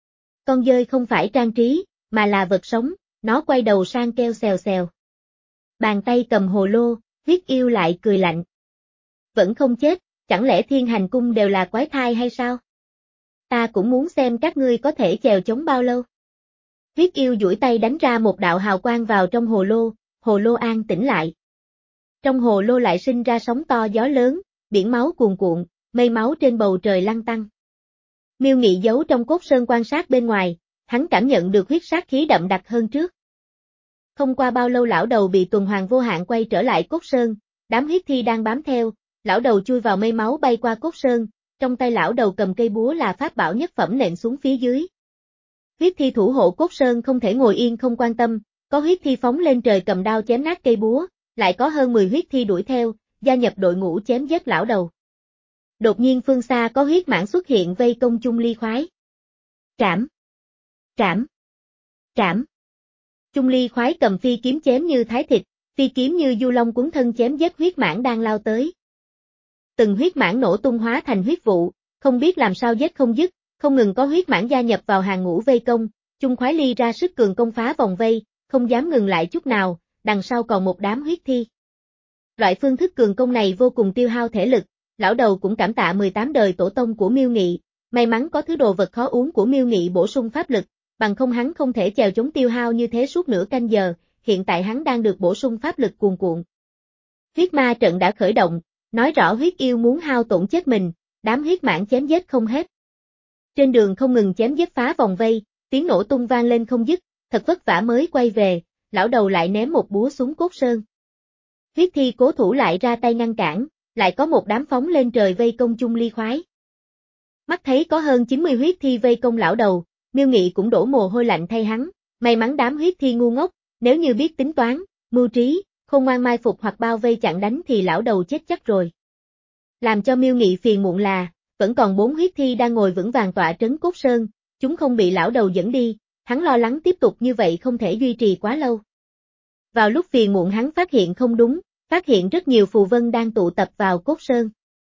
Con dơi không phải trang trí, mà là vật sống, nó quay đầu sang kêu xèo xèo. Bàn tay cầm hồ lô, huyết yêu lại cười lạnh. Vẫn không chết, chẳng lẽ thiên hành cung đều là quái thai hay sao? Ta cũng muốn xem các ngươi có thể chèo chống bao lâu. Huyết yêu duỗi tay đánh ra một đạo hào quang vào trong hồ lô, hồ lô an tĩnh lại. Trong hồ lô lại sinh ra sóng to gió lớn, biển máu cuồn cuộn, mây máu trên bầu trời lăn tăn. Miêu Nghị giấu trong cốt sơn quan sát bên ngoài, hắn cảm nhận được huyết sát khí đậm đặc hơn trước. Không qua bao lâu lão đầu bị tuần hoàn vô hạn quay trở lại cốt sơn, đám huyết thi đang bám theo, lão đầu chui vào mây máu bay qua cốt sơn, trong tay lão đầu cầm cây búa là pháp bảo nhất phẩm nện xuống phía dưới. Huyết thi thủ hộ cốt sơn không thể ngồi yên không quan tâm, có huyết thi phóng lên trời cầm đao chém nát cây búa, lại có hơn mười huyết thi đuổi theo, gia nhập đội ngũ chém giết lão đầu. Đột nhiên phương xa có huyết mãng xuất hiện vây công Chung Ly Khoái. Trảm! Trảm! Trảm! Chung Ly Khoái cầm phi kiếm chém như thái thịt, phi kiếm như du long cuốn thân chém giết huyết mãng đang lao tới. Từng huyết mãng nổ tung hóa thành huyết vụ, không biết làm sao giết không dứt, không ngừng có huyết mãng gia nhập vào hàng ngũ vây công, Chung Khoái Ly ra sức cường công phá vòng vây, không dám ngừng lại chút nào, đằng sau còn một đám huyết thi. Loại phương thức cường công này vô cùng tiêu hao thể lực, lão đầu cũng cảm tạ mười tám đời tổ tông của Miêu Nghị, may mắn có thứ đồ vật khó uống của Miêu Nghị bổ sung pháp lực, bằng không hắn không thể chèo chống tiêu hao như thế suốt nửa canh giờ, hiện tại hắn đang được bổ sung pháp lực cuồn cuộn. Huyết ma trận đã khởi động, nói rõ huyết yêu muốn hao tổn chết mình, đám huyết mãng chém giết không hết. Trên đường không ngừng chém giết phá vòng vây, tiếng nổ tung vang lên không dứt, thật vất vả mới quay về, lão đầu lại ném một búa xuống cốt sơn. Huyết thi cố thủ lại ra tay ngăn cản, lại có một đám phóng lên trời vây công Chung Ly khoái. Mắt thấy có hơn chín mươi huyết thi vây công lão đầu, Miêu Nghị cũng đổ mồ hôi lạnh thay hắn, may mắn đám huyết thi ngu ngốc, nếu như biết tính toán, mưu trí, không ngoan mai phục hoặc bao vây chặn đánh thì lão đầu chết chắc rồi. Làm cho Miêu Nghị phiền muộn là, vẫn còn bốn huyết thi đang ngồi vững vàng tọa trấn cốt sơn, chúng không bị lão đầu dẫn đi, hắn lo lắng tiếp tục như vậy không thể duy trì quá lâu. Vào lúc phiền muộn hắn phát hiện không đúng, phát hiện rất nhiều phù vân đang tụ tập vào cốt sơn.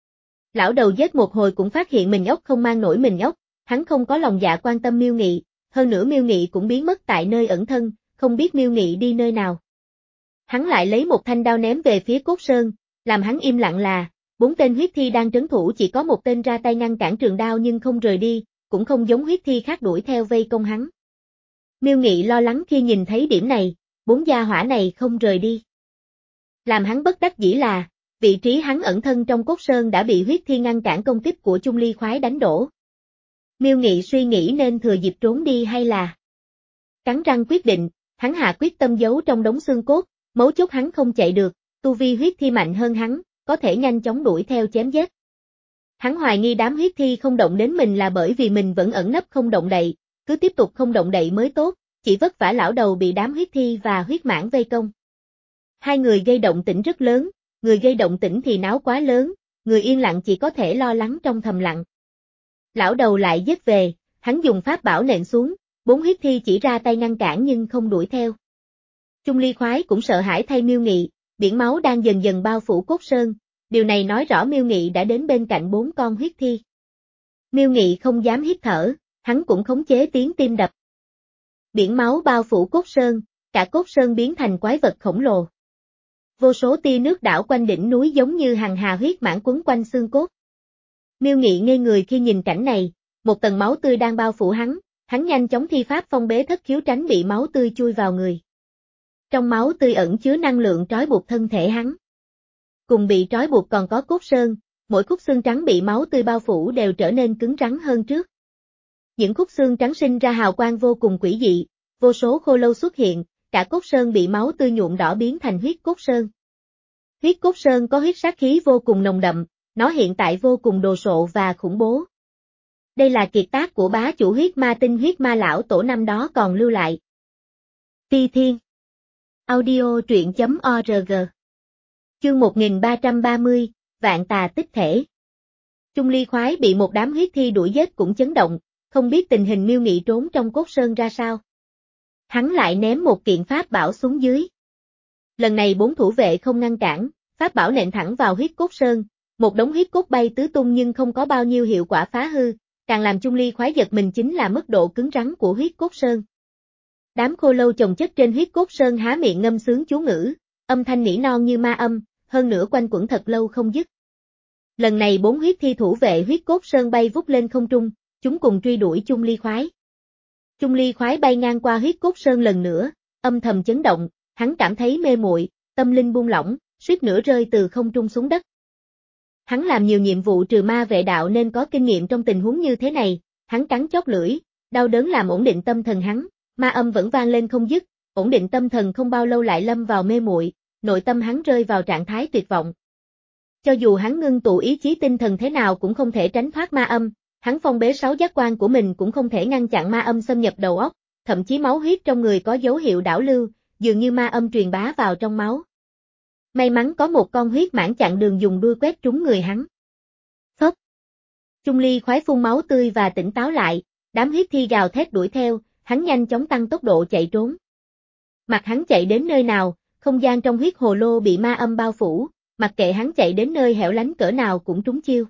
Lão đầu giết một hồi cũng phát hiện mình ốc không mang nổi mình ốc, hắn không có lòng dạ quan tâm Miêu Nghị, hơn nữa Miêu Nghị cũng biến mất tại nơi ẩn thân, không biết Miêu Nghị đi nơi nào. Hắn lại lấy một thanh đao ném về phía cốt sơn, làm hắn im lặng là, bốn tên huyết thi đang trấn thủ chỉ có một tên ra tay ngăn cản trường đao nhưng không rời đi, cũng không giống huyết thi khác đuổi theo vây công hắn. Miêu Nghị lo lắng khi nhìn thấy điểm này, bốn gia hỏa này không rời đi. Làm hắn bất đắc dĩ là, vị trí hắn ẩn thân trong cốt sơn đã bị huyết thi ngăn cản công kích của Chung Ly khoái đánh đổ. Miêu Nghị suy nghĩ nên thừa dịp trốn đi hay là cắn răng quyết định, hắn hạ quyết tâm giấu trong đống xương cốt, mấu chốt hắn không chạy được, tu vi huyết thi mạnh hơn hắn, có thể nhanh chóng đuổi theo chém giết. Hắn hoài nghi đám huyết thi không động đến mình là bởi vì mình vẫn ẩn nấp không động đậy, cứ tiếp tục không động đậy mới tốt, chỉ vất vả lão đầu bị đám huyết thi và huyết mãng vây công. Hai người gây động tĩnh rất lớn, người gây động tĩnh thì náo quá lớn, người yên lặng chỉ có thể lo lắng trong thầm lặng. Lão đầu lại giết về, hắn dùng pháp bảo nện xuống, bốn huyết thi chỉ ra tay ngăn cản nhưng không đuổi theo. Chung Ly khoái cũng sợ hãi thay Miêu Nghị, biển máu đang dần dần bao phủ cốt sơn, điều này nói rõ Miêu Nghị đã đến bên cạnh bốn con huyết thi. Miêu Nghị không dám hít thở, hắn cũng khống chế tiếng tim đập. Biển máu bao phủ cốt sơn, cả cốt sơn biến thành quái vật khổng lồ. Vô số tia nước đảo quanh đỉnh núi giống như hàng hà huyết mãng quấn quanh xương cốt. Miêu Nghị ngây người khi nhìn cảnh này, một tầng máu tươi đang bao phủ hắn, hắn nhanh chóng thi pháp phong bế thất khiếu tránh bị máu tươi chui vào người. Trong máu tươi ẩn chứa năng lượng trói buộc thân thể hắn. Cùng bị trói buộc còn có cốt sơn, mỗi khúc xương trắng bị máu tươi bao phủ đều trở nên cứng rắn hơn trước. Những khúc xương trắng sinh ra hào quang vô cùng quỷ dị, vô số khô lâu xuất hiện, cả cốt sơn bị máu tươi nhuộm đỏ biến thành huyết cốt sơn. Huyết cốt sơn có huyết sát khí vô cùng nồng đậm, nó hiện tại vô cùng đồ sộ và khủng bố. Đây là kiệt tác của bá chủ huyết ma tinh huyết ma lão tổ năm đó còn lưu lại. Phi Thiên Audio truyện chấm org Chương một nghìn ba trăm ba mươi, Vạn Tà Tích Thể. Chung Ly khoái bị một đám huyết thi đuổi giết cũng chấn động, không biết tình hình Miêu Nghị trốn trong cốt sơn ra sao. Hắn lại ném một kiện pháp bảo xuống dưới. Lần này bốn thủ vệ không ngăn cản, pháp bảo nện thẳng vào huyết cốt sơn, một đống huyết cốt bay tứ tung nhưng không có bao nhiêu hiệu quả phá hư, càng làm Chung Ly khoái giật mình chính là mức độ cứng rắn của huyết cốt sơn. Đám khô lâu chồng chất trên huyết cốt sơn há miệng ngâm sướng chú ngữ, âm thanh nỉ non như ma âm, hơn nữa quanh quẩn thật lâu không dứt. Lần này bốn huyết thi thủ vệ huyết cốt sơn bay vút lên không trung, chúng cùng truy đuổi Chung Ly khoái. Chung Ly khoái bay ngang qua huyết cốt sơn lần nữa, âm thầm chấn động, hắn cảm thấy mê muội, tâm linh buông lỏng, suýt nữa rơi từ không trung xuống đất. Hắn làm nhiều nhiệm vụ trừ ma vệ đạo nên có kinh nghiệm trong tình huống như thế này, hắn cắn chót lưỡi, đau đớn làm ổn định tâm thần hắn, ma âm vẫn vang lên không dứt, ổn định tâm thần không bao lâu lại lâm vào mê muội, nội tâm hắn rơi vào trạng thái tuyệt vọng. Cho dù hắn ngưng tụ ý chí tinh thần thế nào cũng không thể tránh thoát ma âm, hắn phong bế sáu giác quan của mình cũng không thể ngăn chặn ma âm xâm nhập đầu óc, thậm chí máu huyết trong người có dấu hiệu đảo lưu, dường như ma âm truyền bá vào trong máu. May mắn có một con huyết mãng chặn đường dùng đuôi quét trúng người hắn. Phốc. Chung Ly khoái phun máu tươi và tỉnh táo lại, đám huyết thi gào thét đuổi theo, hắn nhanh chóng tăng tốc độ chạy trốn. Mặc hắn chạy đến nơi nào, không gian trong huyết hồ lô bị ma âm bao phủ, mặc kệ hắn chạy đến nơi hẻo lánh cỡ nào cũng trúng chiêu.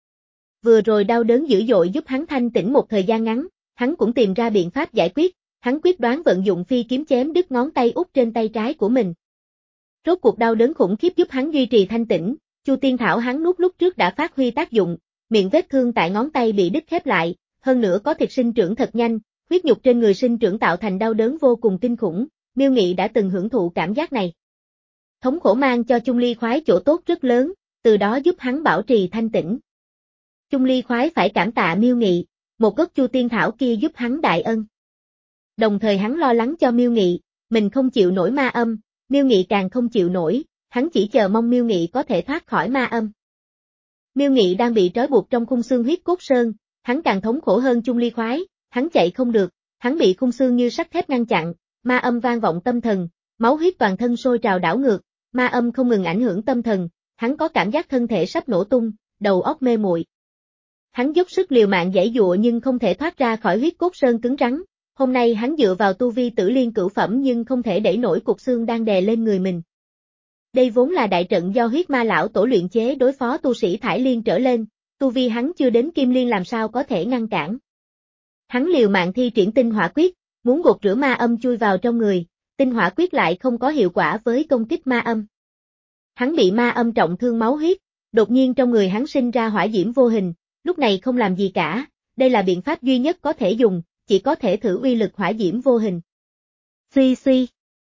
Vừa rồi đau đớn dữ dội giúp hắn thanh tỉnh một thời gian ngắn, hắn cũng tìm ra biện pháp giải quyết, hắn quyết đoán vận dụng phi kiếm chém đứt ngón tay út trên tay trái của mình. Rốt cuộc đau đớn khủng khiếp giúp hắn duy trì thanh tỉnh, Chu Tiên Thảo hắn nuốt lúc trước đã phát huy tác dụng, miệng vết thương tại ngón tay bị đứt khép lại, hơn nữa có thịt sinh trưởng thật nhanh, huyết nhục trên người sinh trưởng tạo thành đau đớn vô cùng kinh khủng, Miêu Nghị đã từng hưởng thụ cảm giác này. Thống khổ mang cho Chung Ly khoái chỗ tốt rất lớn, từ đó giúp hắn bảo trì thanh tỉnh. Chung Ly khoái phải cảm tạ Miêu Nghị, một gốc Chu Tiên Thảo kia giúp hắn đại ân. Đồng thời hắn lo lắng cho Miêu Nghị, mình không chịu nổi ma âm, Miêu Nghị càng không chịu nổi, hắn chỉ chờ mong Miêu Nghị có thể thoát khỏi ma âm. Miêu Nghị đang bị trói buộc trong khung xương huyết cốt sơn, hắn càng thống khổ hơn Chung Ly Khoái, hắn chạy không được, hắn bị khung xương như sắt thép ngăn chặn, ma âm vang vọng tâm thần, máu huyết toàn thân sôi trào đảo ngược, ma âm không ngừng ảnh hưởng tâm thần, hắn có cảm giác thân thể sắp nổ tung, đầu óc mê muội. Hắn dốc sức liều mạng giãy giụa nhưng không thể thoát ra khỏi huyết cốt sơn cứng rắn, hôm nay hắn dựa vào tu vi tử liên cửu phẩm nhưng không thể đẩy nổi cục xương đang đè lên người mình. Đây vốn là đại trận do huyết ma lão tổ luyện chế đối phó tu sĩ thải liên trở lên, tu vi hắn chưa đến kim liên làm sao có thể ngăn cản. Hắn liều mạng thi triển tinh hỏa quyết, muốn gột rửa ma âm chui vào trong người, tinh hỏa quyết lại không có hiệu quả với công kích ma âm. Hắn bị ma âm trọng thương máu huyết, đột nhiên trong người hắn sinh ra hỏa diễm vô hình, lúc này không làm gì cả, đây là biện pháp duy nhất có thể dùng, chỉ có thể thử uy lực hỏa diễm vô hình. Suy suy.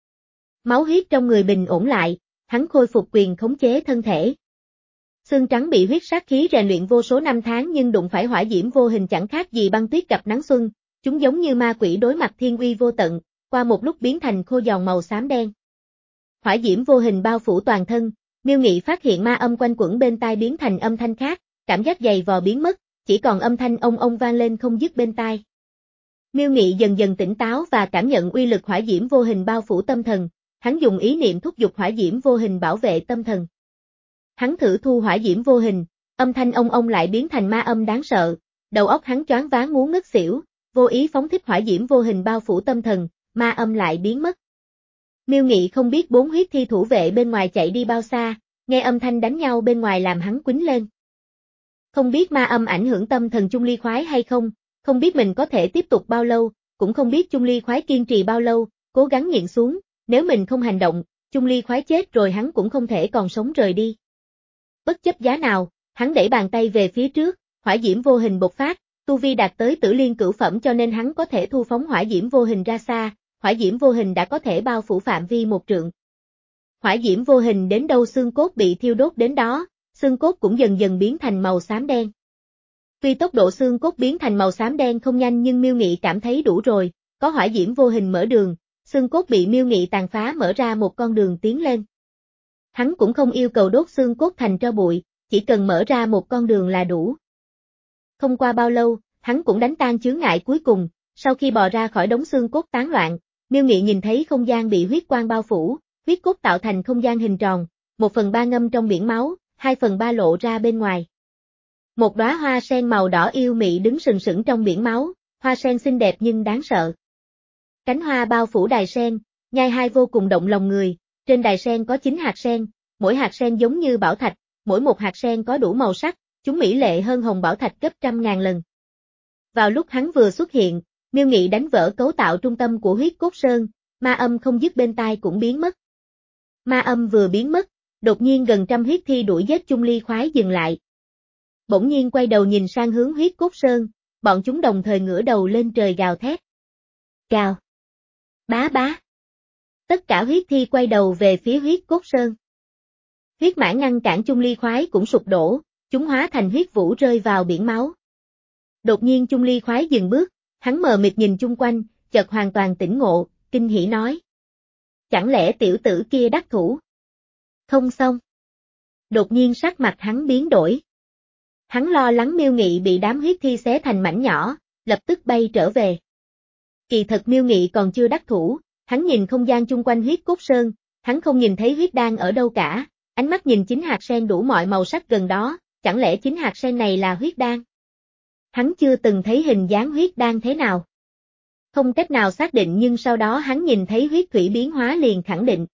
Máu huyết trong người bình ổn lại, hắn khôi phục quyền khống chế thân thể. Xương trắng bị huyết sát khí rèn luyện vô số năm tháng nhưng đụng phải hỏa diễm vô hình chẳng khác gì băng tuyết gặp nắng xuân, chúng giống như ma quỷ đối mặt thiên uy vô tận, qua một lúc biến thành khô giòn màu xám đen. Hỏa diễm vô hình bao phủ toàn thân, Miêu Nghị phát hiện ma âm quanh quẩn bên tai biến thành âm thanh khác, cảm giác dày vò biến mất, chỉ còn âm thanh ông ông vang lên không dứt bên tai. Miêu Nghị dần dần tỉnh táo và cảm nhận uy lực hỏa diễm vô hình bao phủ tâm thần, hắn dùng ý niệm thúc giục hỏa diễm vô hình bảo vệ tâm thần. Hắn thử thu hỏa diễm vô hình, âm thanh ông ông lại biến thành ma âm đáng sợ, đầu óc hắn choáng váng muốn ngất xỉu, vô ý phóng thích hỏa diễm vô hình bao phủ tâm thần, ma âm lại biến mất. Miêu Nghị không biết bốn huyết thi thủ vệ bên ngoài chạy đi bao xa, nghe âm thanh đánh nhau bên ngoài làm hắn quýnh lên. Không biết ma âm ảnh hưởng tâm thần Chung Ly Khoái hay không, không biết mình có thể tiếp tục bao lâu, cũng không biết Chung Ly Khoái kiên trì bao lâu, cố gắng nhịn xuống, nếu mình không hành động, Chung Ly Khoái chết rồi hắn cũng không thể còn sống rời đi. Bất chấp giá nào, hắn đẩy bàn tay về phía trước, hỏa diễm vô hình bộc phát, tu vi đạt tới tử liên cửu phẩm cho nên hắn có thể thu phóng hỏa diễm vô hình ra xa, hỏa diễm vô hình đã có thể bao phủ phạm vi một trượng. Hỏa diễm vô hình đến đâu xương cốt bị thiêu đốt đến đó, xương cốt cũng dần dần biến thành màu xám đen. Tuy tốc độ xương cốt biến thành màu xám đen không nhanh nhưng Miêu Nghị cảm thấy đủ rồi, có hỏa diễm vô hình mở đường, xương cốt bị Miêu Nghị tàn phá mở ra một con đường tiến lên. Hắn cũng không yêu cầu đốt xương cốt thành tro bụi, chỉ cần mở ra một con đường là đủ. Không qua bao lâu, hắn cũng đánh tan chướng ngại cuối cùng, sau khi bò ra khỏi đống xương cốt tán loạn, Miêu Nghị nhìn thấy không gian bị huyết quang bao phủ, huyết cốt tạo thành không gian hình tròn, một phần ba ngâm trong biển máu, hai phần ba lộ ra bên ngoài. Một đóa hoa sen màu đỏ yêu mị đứng sừng sững trong biển máu, hoa sen xinh đẹp nhưng đáng sợ. Cánh hoa bao phủ đài sen, nhai hai vô cùng động lòng người, trên đài sen có chín hạt sen, mỗi hạt sen giống như bảo thạch, mỗi một hạt sen có đủ màu sắc, chúng mỹ lệ hơn hồng bảo thạch gấp trăm ngàn lần. Vào lúc hắn vừa xuất hiện, Miêu Nghị đánh vỡ cấu tạo trung tâm của huyết cốt sơn, ma âm không dứt bên tai cũng biến mất. Ma âm vừa biến mất, đột nhiên gần trăm huyết thi đuổi giết Chung Ly Khoái dừng lại. Bỗng nhiên quay đầu nhìn sang hướng huyết cốt sơn, bọn chúng đồng thời ngửa đầu lên trời gào thét. Gào! Bá bá! Tất cả huyết thi quay đầu về phía huyết cốt sơn. Huyết mãn ngăn cản Chung Ly Khoái cũng sụp đổ, chúng hóa thành huyết vũ rơi vào biển máu. Đột nhiên Chung Ly Khoái dừng bước, hắn mờ mịt nhìn chung quanh, chợt hoàn toàn tỉnh ngộ, kinh hỉ nói. Chẳng lẽ tiểu tử kia đắc thủ? Không xong. Đột nhiên sắc mặt hắn biến đổi. Hắn lo lắng Miêu Nghị bị đám huyết thi xé thành mảnh nhỏ, lập tức bay trở về. Kỳ thật Miêu Nghị còn chưa đắc thủ, hắn nhìn không gian chung quanh huyết cốt sơn, hắn không nhìn thấy huyết đan ở đâu cả, ánh mắt nhìn chín hạt sen đủ mọi màu sắc gần đó, chẳng lẽ chín hạt sen này là huyết đan? Hắn chưa từng thấy hình dáng huyết đan thế nào. Không cách nào xác định nhưng sau đó hắn nhìn thấy huyết thủy biến hóa liền khẳng định.